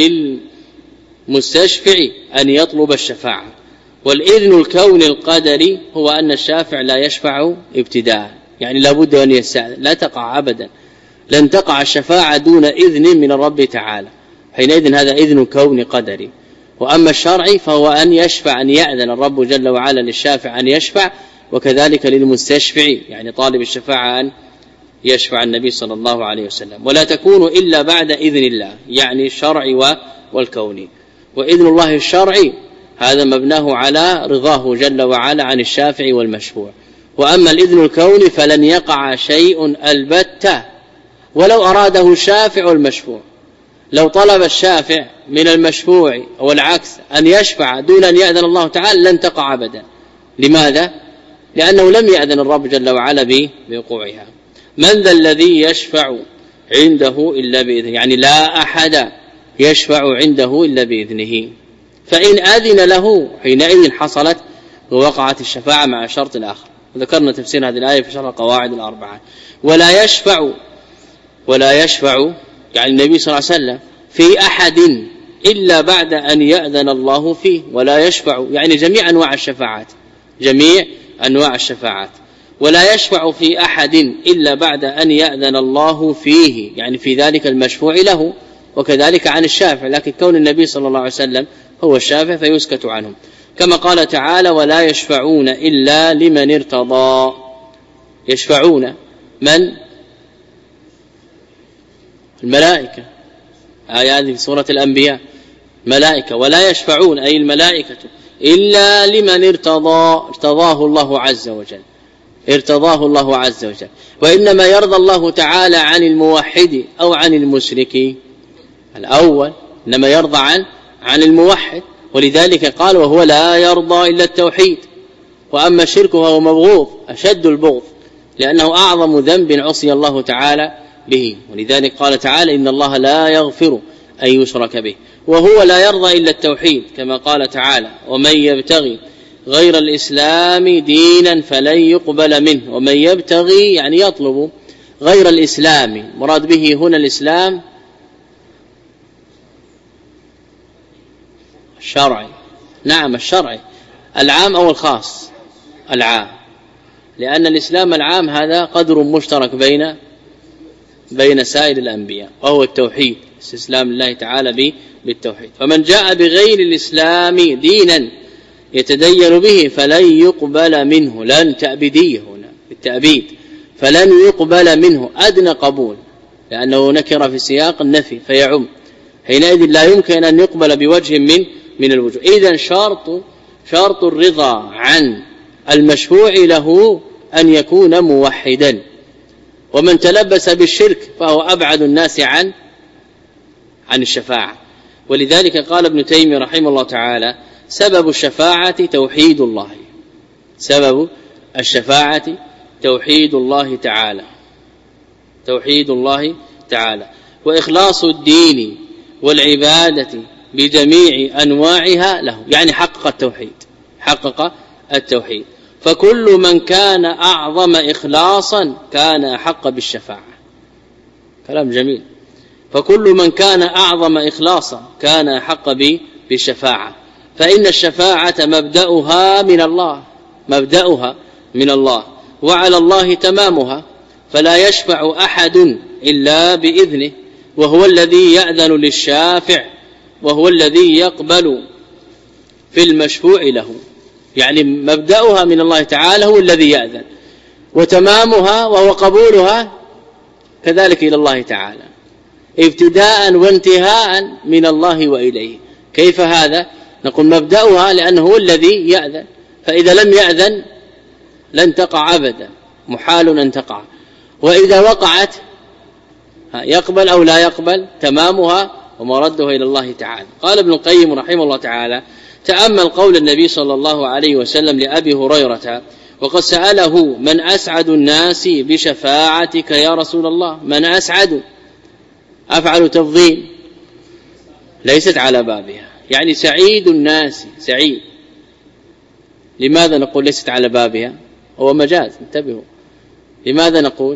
للمستشفع أن يطلب الشفاعة. والإذن الكوني القدري هو أن الشافع لا يشفع ابتداء، يعني لا بد أن يستأذن، لا تقع أبدا، لن تقع الشفاعة دون إذن من الرب تعالى، حينئذ هذا إذن كوني قدري. وأما الشرعي فهو أن يشفع، أن يأذن الرب جل وعلا للشافع أن يشفع، وكذلك للمستشفع يعني طالب الشفاعة أن يشفع النبي صلى الله عليه وسلم. ولا تكون إلا بعد إذن الله، يعني الشرعي والكوني. وإذن الله الشرعي هذا مبناه على رضاه جل وعلا عن الشافع والمشفوع. وأما الإذن الكوني فلن يقع شيء البتة ولو أراده الشافع والمشفوع. لو طلب الشافع من المشفوع والعكس أن يشفع دون أن يأذن الله تعالى لن تقع أبدا. لماذا؟ لأنه لم يأذن الرب جل وعلا بوقوعها. من ذا الذي يشفع عنده إلا بإذنه، يعني لا أحد يشفع عنده إلا بإذنه. فإن أذن له حينئذ حصلت ووقعت الشفاعة مع شرط الآخر. وذكرنا تفسير هذه الآية في شرح القواعد الأربعة. ولا يشفع ولا يشفع يعني النبي صلى الله عليه وسلم في أحد إلا بعد أن يأذن الله فيه. ولا يشفع يعني جميع أنواع الشفاعات، جميع أنواع الشفاعات. ولا يشفع في أحد إلا بعد أن يأذن الله فيه، يعني في ذلك المشفوع له، وكذلك عن الشافع. لكن كون النبي صلى الله عليه وسلم هو الشافع فيسكت عنهم، كما قال تعالى: ولا يشفعون إلا لمن ارتضى. يشفعون من؟ الملائكة، آية هذه في سورة الأنبياء، ملائكة. ولا يشفعون أي الملائكة إلا لمن ارتضى، ارتضاه الله عز وجل، ارتضاه الله عز وجل. وإنما يرضى الله تعالى عن الموحد أو عن المشرك. الأول إنما يرضى عن عن الموحد، ولذلك قال: وهو لا يرضى إلا التوحيد. وأما الشرك فهو مبغوض أشد البغض، لأنه أعظم ذنب عصي الله تعالى به. ولذلك قال تعالى: إن الله لا يغفر أن يشرك به. وهو لا يرضى إلا التوحيد، كما قال تعالى: ومن يبتغي غير الإسلام دينا فلن يقبل منه. ومن يبتغي يعني يطلب غير الإسلام، مراد به هنا الإسلام الشرعي. نعم الشرعي، العام أو الخاص؟ العام، لأن الإسلام العام هذا قدر مشترك بين بين سائر الأنبياء، وهو التوحيد، استسلام الله تعالى بالتوحيد. فمن جاء بغير الإسلام دينا يتدين به فلن يقبل منه، لن تأبيدية هنا بالتأبيد، فلن يقبل منه أدنى قبول، لأنه نكر في سياق النفي فيعم، حينئذ لا يمكن أن يقبل بوجه من من الوجوه. إذن شرط شرط الرضا عن المشفوع له أن يكون موحدا. ومن تلبس بالشرك فهو أبعد الناس عن عن الشفاعة. ولذلك قال ابن تيمية رحمه الله تعالى: سبب الشفاعة توحيد الله، سبب الشفاعة توحيد الله تعالى، توحيد الله تعالى وإخلاص الدين والعبادة بجميع أنواعها له، يعني حقق التوحيد، حقق التوحيد. فكل من كان أعظم إخلاصا كان أحق بالشفاعة. كلام جميل. فكل من كان أعظم إخلاصا كان أحق بالشفاعة، فإن الشفاعة مبدأها من الله، مبدأها من الله، وعلى الله تمامها. فلا يشفع أحد إلا بإذنه وهو الذي يأذن للشافع وهو الذي يقبل في المشفوع له. يعني مبدأها من الله تعالى هو الذي يأذن، وتمامها وهو قبولها كذلك إلى الله تعالى، ابتداء وانتهاء من الله وإليه. كيف هذا؟ نقول مبدأها لأنه هو الذي يأذن، فإذا لم يأذن لن تقع أبدا، محال أن تقع. وإذا وقعت يقبل أو لا يقبل، تمامها ومردها إلى الله تعالى. قال ابن القيم رحمه الله تعالى: تأمل قول النبي صلى الله عليه وسلم لأبي هريرة وقد سأله: من أسعد الناس بشفاعتك يا رسول الله؟ من أسعد؟ أفعل تفضيل ليست على بابها، يعني سعيد الناس، سعيد. لماذا نقول ليست على بابها؟ هو مجاز، انتبهوا. لماذا نقول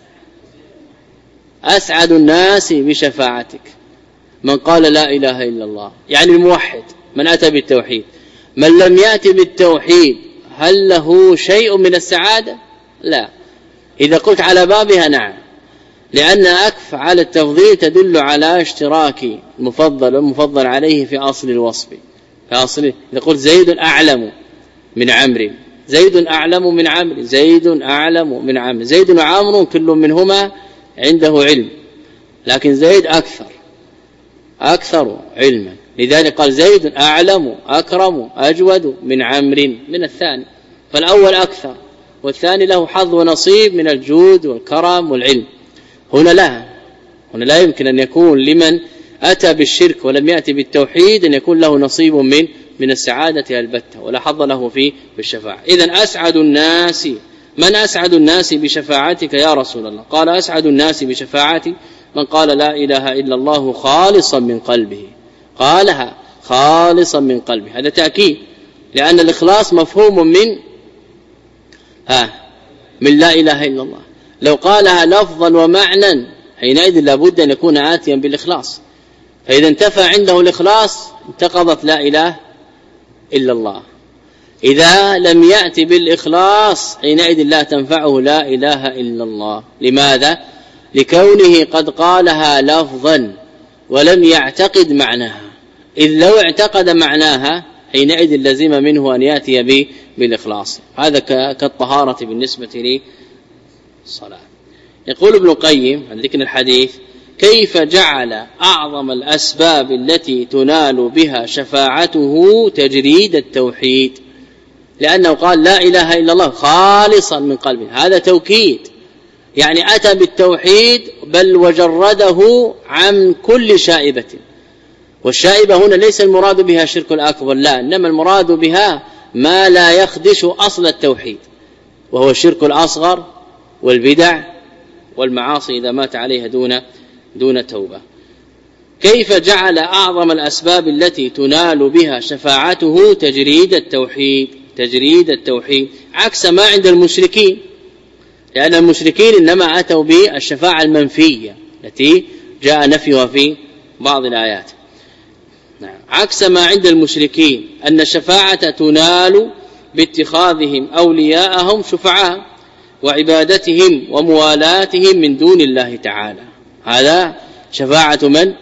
أسعد الناس بشفاعتك؟ من قال لا إله إلا الله، يعني الموحد، من أتى بالتوحيد. من لم يأتي بالتوحيد هل له شيء من السعادة؟ لا. إذا قلت على بابها نعم، لأن أكف على التفضيل تدل على اشتراك المفضل والمفضل عليه في أصل الوصف. في أصل إذا قلت زيد أعلم من عمرو، زيد أعلم من عمرو، زيد أعلم من عمرو، زيد وعمرو كل منهما عنده علم، لكن زيد أكثر أكثر علما، لذلك قال زيد أعلم أكرم أجود من عمرو من الثاني. فالأول أكثر والثاني له حظ ونصيب من الجود والكرم والعلم. هنا لا، هنا لا يمكن أن يكون لمن أتى بالشرك ولم يأتي بالتوحيد أن يكون له نصيب من من السعادة البتة، ولا حظ له في بالشفاعة. إذن أسعد الناس، من أسعد الناس بشفاعتك يا رسول الله؟ قال: أسعد الناس بشفاعتي من قال لا إله إلا الله خالصا من قلبه. قالها خالصا من قلبه، هذا تأكيد، لأن الإخلاص مفهوم من ها من لا إله إلا الله. لو قالها لفظا ومعنى حينئذ لابد أن يكون آتيا بالإخلاص، فإذا انتفى عنده الإخلاص انتقضت لا إله إلا الله. إذا لم يأتي بالإخلاص حينئذ لا تنفعه لا إله إلا الله. لماذا؟ لكونه قد قالها لفظا ولم يعتقد معناها. إذ لو اعتقد معناها حينئذ لزم منه أن يأتي به بالإخلاص. هذا كالطهارة بالنسبة للصلاة. يقول ابن القيم عن ذكر الحديث: كيف جعل أعظم الأسباب التي تنال بها شفاعته تجريد التوحيد؟ لأنه قال لا إله إلا الله خالصا من قلبه، هذا توكيد، يعني أتى بالتوحيد بل وجرده عن كل شائبة. والشائبة هنا ليس المراد بها شرك الأكبر، لا، إنما المراد بها ما لا يخدش أصل التوحيد، وهو الشرك الأصغر والبدع والمعاصي إذا مات عليها دون دون توبة. كيف جعل أعظم الأسباب التي تنال بها شفاعته تجريد التوحيد؟ تجريد التوحيد عكس ما عند المشركين، لأن المشركين إنما أتوا بالشفاعة المنفية التي جاء نفيها في بعض الآيات. نعم. عكس ما عند المشركين أن الشفاعة تنال باتخاذهم أولياءهم شفعاء وعبادتهم وموالاتهم من دون الله تعالى. هذا شفاعة من؟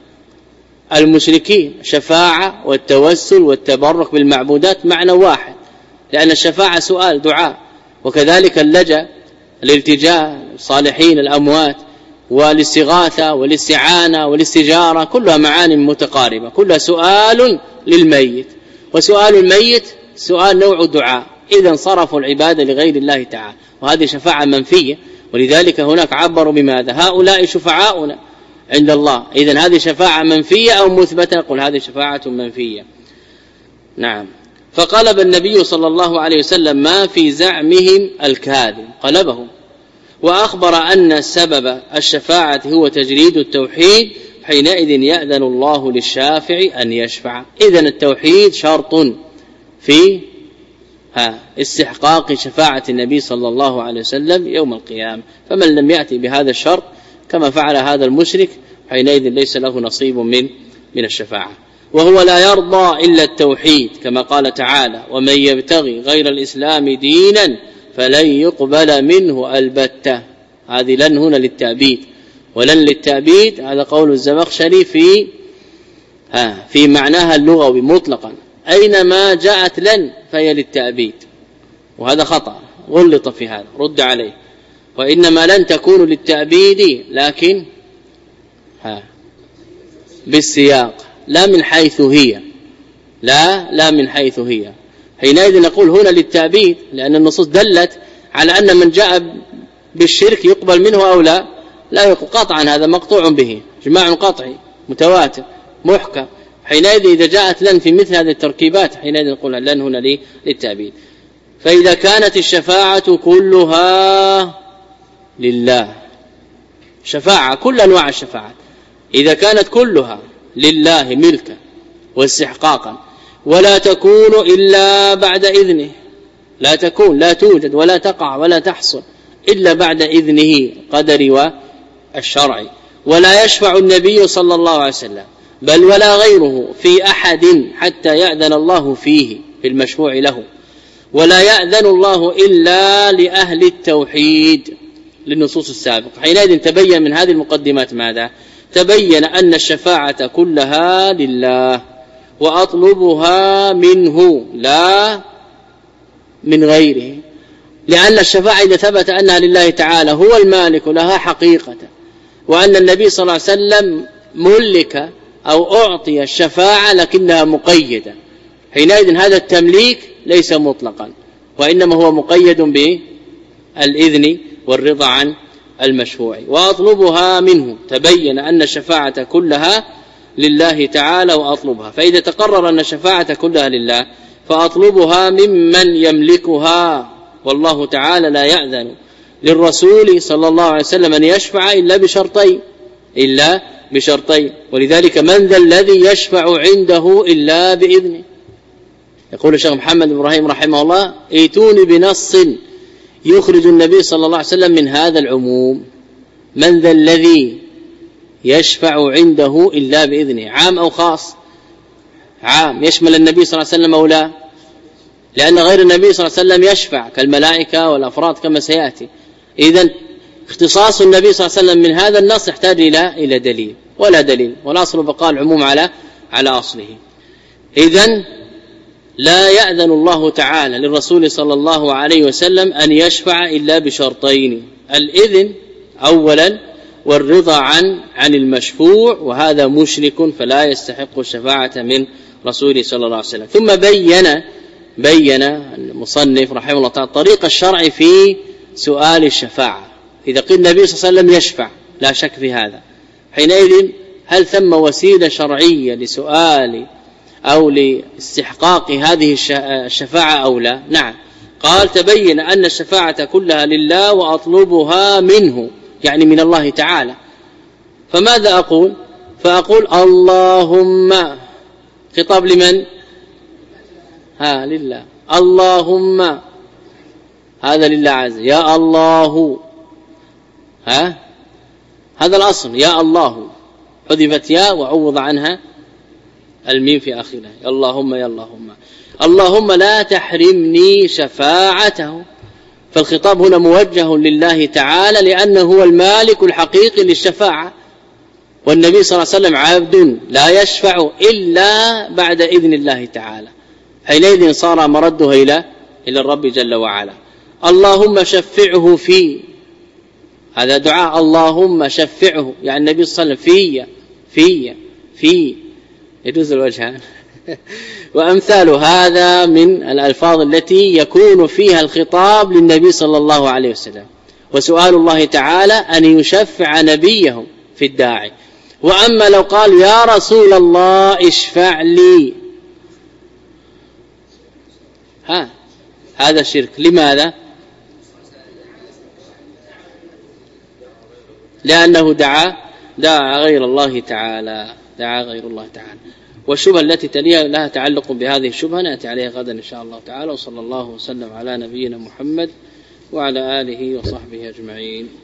المشركين. شفاعة والتوسل والتبرك بالمعبودات معنى واحد، لأن الشفاعة سؤال دعاء، وكذلك اللجأ الالتجاء الصالحين الأموات والاستغاثة والاستعانة والاستجارة كلها معاني متقاربة، كلها سؤال للميت، وسؤال الميت سؤال نوع دعاء. إذا صرفوا العبادة لغير الله تعالى، وهذه شفاعة منفية. ولذلك هناك عبروا بماذا؟ هؤلاء شفعاؤنا عند الله. إذن هذه شفاعة منفية أو مثبتة؟ نقول هذه شفاعة منفية. نعم. فقلب النبي صلى الله عليه وسلم ما في زعمهم الكاذب، قلبهم، وأخبر أن سبب الشفاعة هو تجريد التوحيد، حينئذ يأذن الله للشافع أن يشفع. إذن التوحيد شرط في ها استحقاق شفاعة النبي صلى الله عليه وسلم يوم القيامة. فمن لم يأتي بهذا الشرط كما فعل هذا المشرك حينئذ ليس له نصيب من من الشفاعة. وهو لا يرضى إلا التوحيد، كما قال تعالى: ومن يبتغي غير الإسلام دينا فلن يقبل منه البتة. هذه لن هنا للتأبيد، ولن للتأبيد هذا قول الزمخشري في ها في معناها اللغوي مطلقا، أينما جاءت لن فهي للتأبيد، وهذا خطأ غلط في هذا، رد عليه. وإنما لن تكون للتأبيد لكن ها بالسياق، لا من حيث هي، لا لا من حيث هي. حينئذ نقول هنا للتأبيد، لأن النصوص دلت على أن من جاء بالشرك يقبل منه أو لا لا يقبل قطعا، هذا مقطوع به جماع قطعي متواتر محكم. حينئذ إذا جاءت لن في مثل هذه التركيبات حينئذ نقول لن هنا للتأبيد. فإذا كانت الشفاعة كلها لله، شفاعة كل أنواع الشفاعات إذا كانت كلها لله ملكا واستحقاقا، ولا تكون إلا بعد إذنه، لا تكون لا توجد ولا تقع ولا تحصل إلا بعد إذنه القدري والشرعي، ولا يشفع النبي صلى الله عليه وسلم بل ولا غيره في أحد حتى يأذن الله فيه في المشفوع له، ولا يأذن الله إلا لأهل التوحيد للنصوص السابقة. حينئذ تبين من هذه المقدمات ماذا؟ تبين أن الشفاعة كلها لله وأطلبها منه لا من غيره، لأن الشفاعة إذا ثبت أنها لله تعالى هو المالك لها حقيقة، وأن النبي صلى الله عليه وسلم ملك أو أعطي الشفاعة لكنها مقيدة، حينئذ هذا التمليك ليس مطلقا، وإنما هو مقيد بالإذن والرضا عن المشفوع. وأطلبها منه تبين أن الشفاعة كلها لله تعالى وأطلبها. فإذا تقرر أن الشفاعة كلها لله فأطلبها ممن يملكها، والله تعالى لا يأذن للرسول صلى الله عليه وسلم أن يشفع إلا بشرطين إلا بشرطين ولذلك من ذا الذي يشفع عنده إلا بإذنه؟ يقول الشيخ محمد بن إبراهيم رحمه الله ائتوني بنص يخرج النبي صلى الله عليه وسلم من هذا العموم. من ذا الذي يشفع عنده إلا بإذنه، عام أو خاص؟ عام يشمل النبي صلى الله عليه وسلم أو لا؟ لأن غير النبي صلى الله عليه وسلم يشفع كالملائكة والأفراد كما سيأتي. إذن اختصاص النبي صلى الله عليه وسلم من هذا النص يحتاج إلى إلى دليل، ولا دليل، والأصل بقاء العموم على على أصله. إذن لا يأذن الله تعالى للرسول صلى الله عليه وسلم أن يشفع إلا بشرطين: الإذن أولا، والرضا عن عن المشفوع، وهذا مشرك فلا يستحق الشفاعة من رسوله صلى الله عليه وسلم. ثم بين بين المصنف رحمه الله تعالى طريق الشرع في سؤال الشفاعة. إذا قيل النبي صلى الله عليه وسلم يشفع لا شك في هذا، حينئذ هل ثم وسيلة شرعية لسؤال أو لاستحقاق هذه الشفاعة أو لا؟ نعم. قال تبين أن الشفاعة كلها لله وأطلبها منه، يعني من الله تعالى. فماذا أقول؟ فأقول اللهم، خطاب لمن؟ ها لله. اللهم هذا لله عز، يا الله، ها هذا الأصل يا الله، حذفت يا وعوض عنها الميم في آخرها، يا اللهم يا اللهم. اللهم لا تحرمني شفاعته، فالخطاب هنا موجه لله تعالى لأنه هو المالك الحقيقي للشفاعة، والنبي صلى الله عليه وسلم عبد لا يشفع إلا بعد إذن الله تعالى، حينئذ صار مرده إلى إلى الرب جل وعلا. اللهم شفعه في، هذا دعاء اللهم شفعه، يعني النبي صلى الله عليه وسلم في في في يجوز الوجهان وأمثال هذا من الألفاظ التي يكون فيها الخطاب للنبي صلى الله عليه وسلم، وسؤال الله تعالى أن يشفع نبيه في الداعي. وأما لو قال يا رسول الله اشفع لي، ها هذا شرك. لماذا؟ لأنه دعا دعا غير الله تعالى، دعا غير الله تعالى. والشبهة التي تليها لها تعلق بهذه الشبهة نأتي عليها غدا إن شاء الله تعالى. وصلى الله وسلم على نبينا محمد وعلى آله وصحبه أجمعين.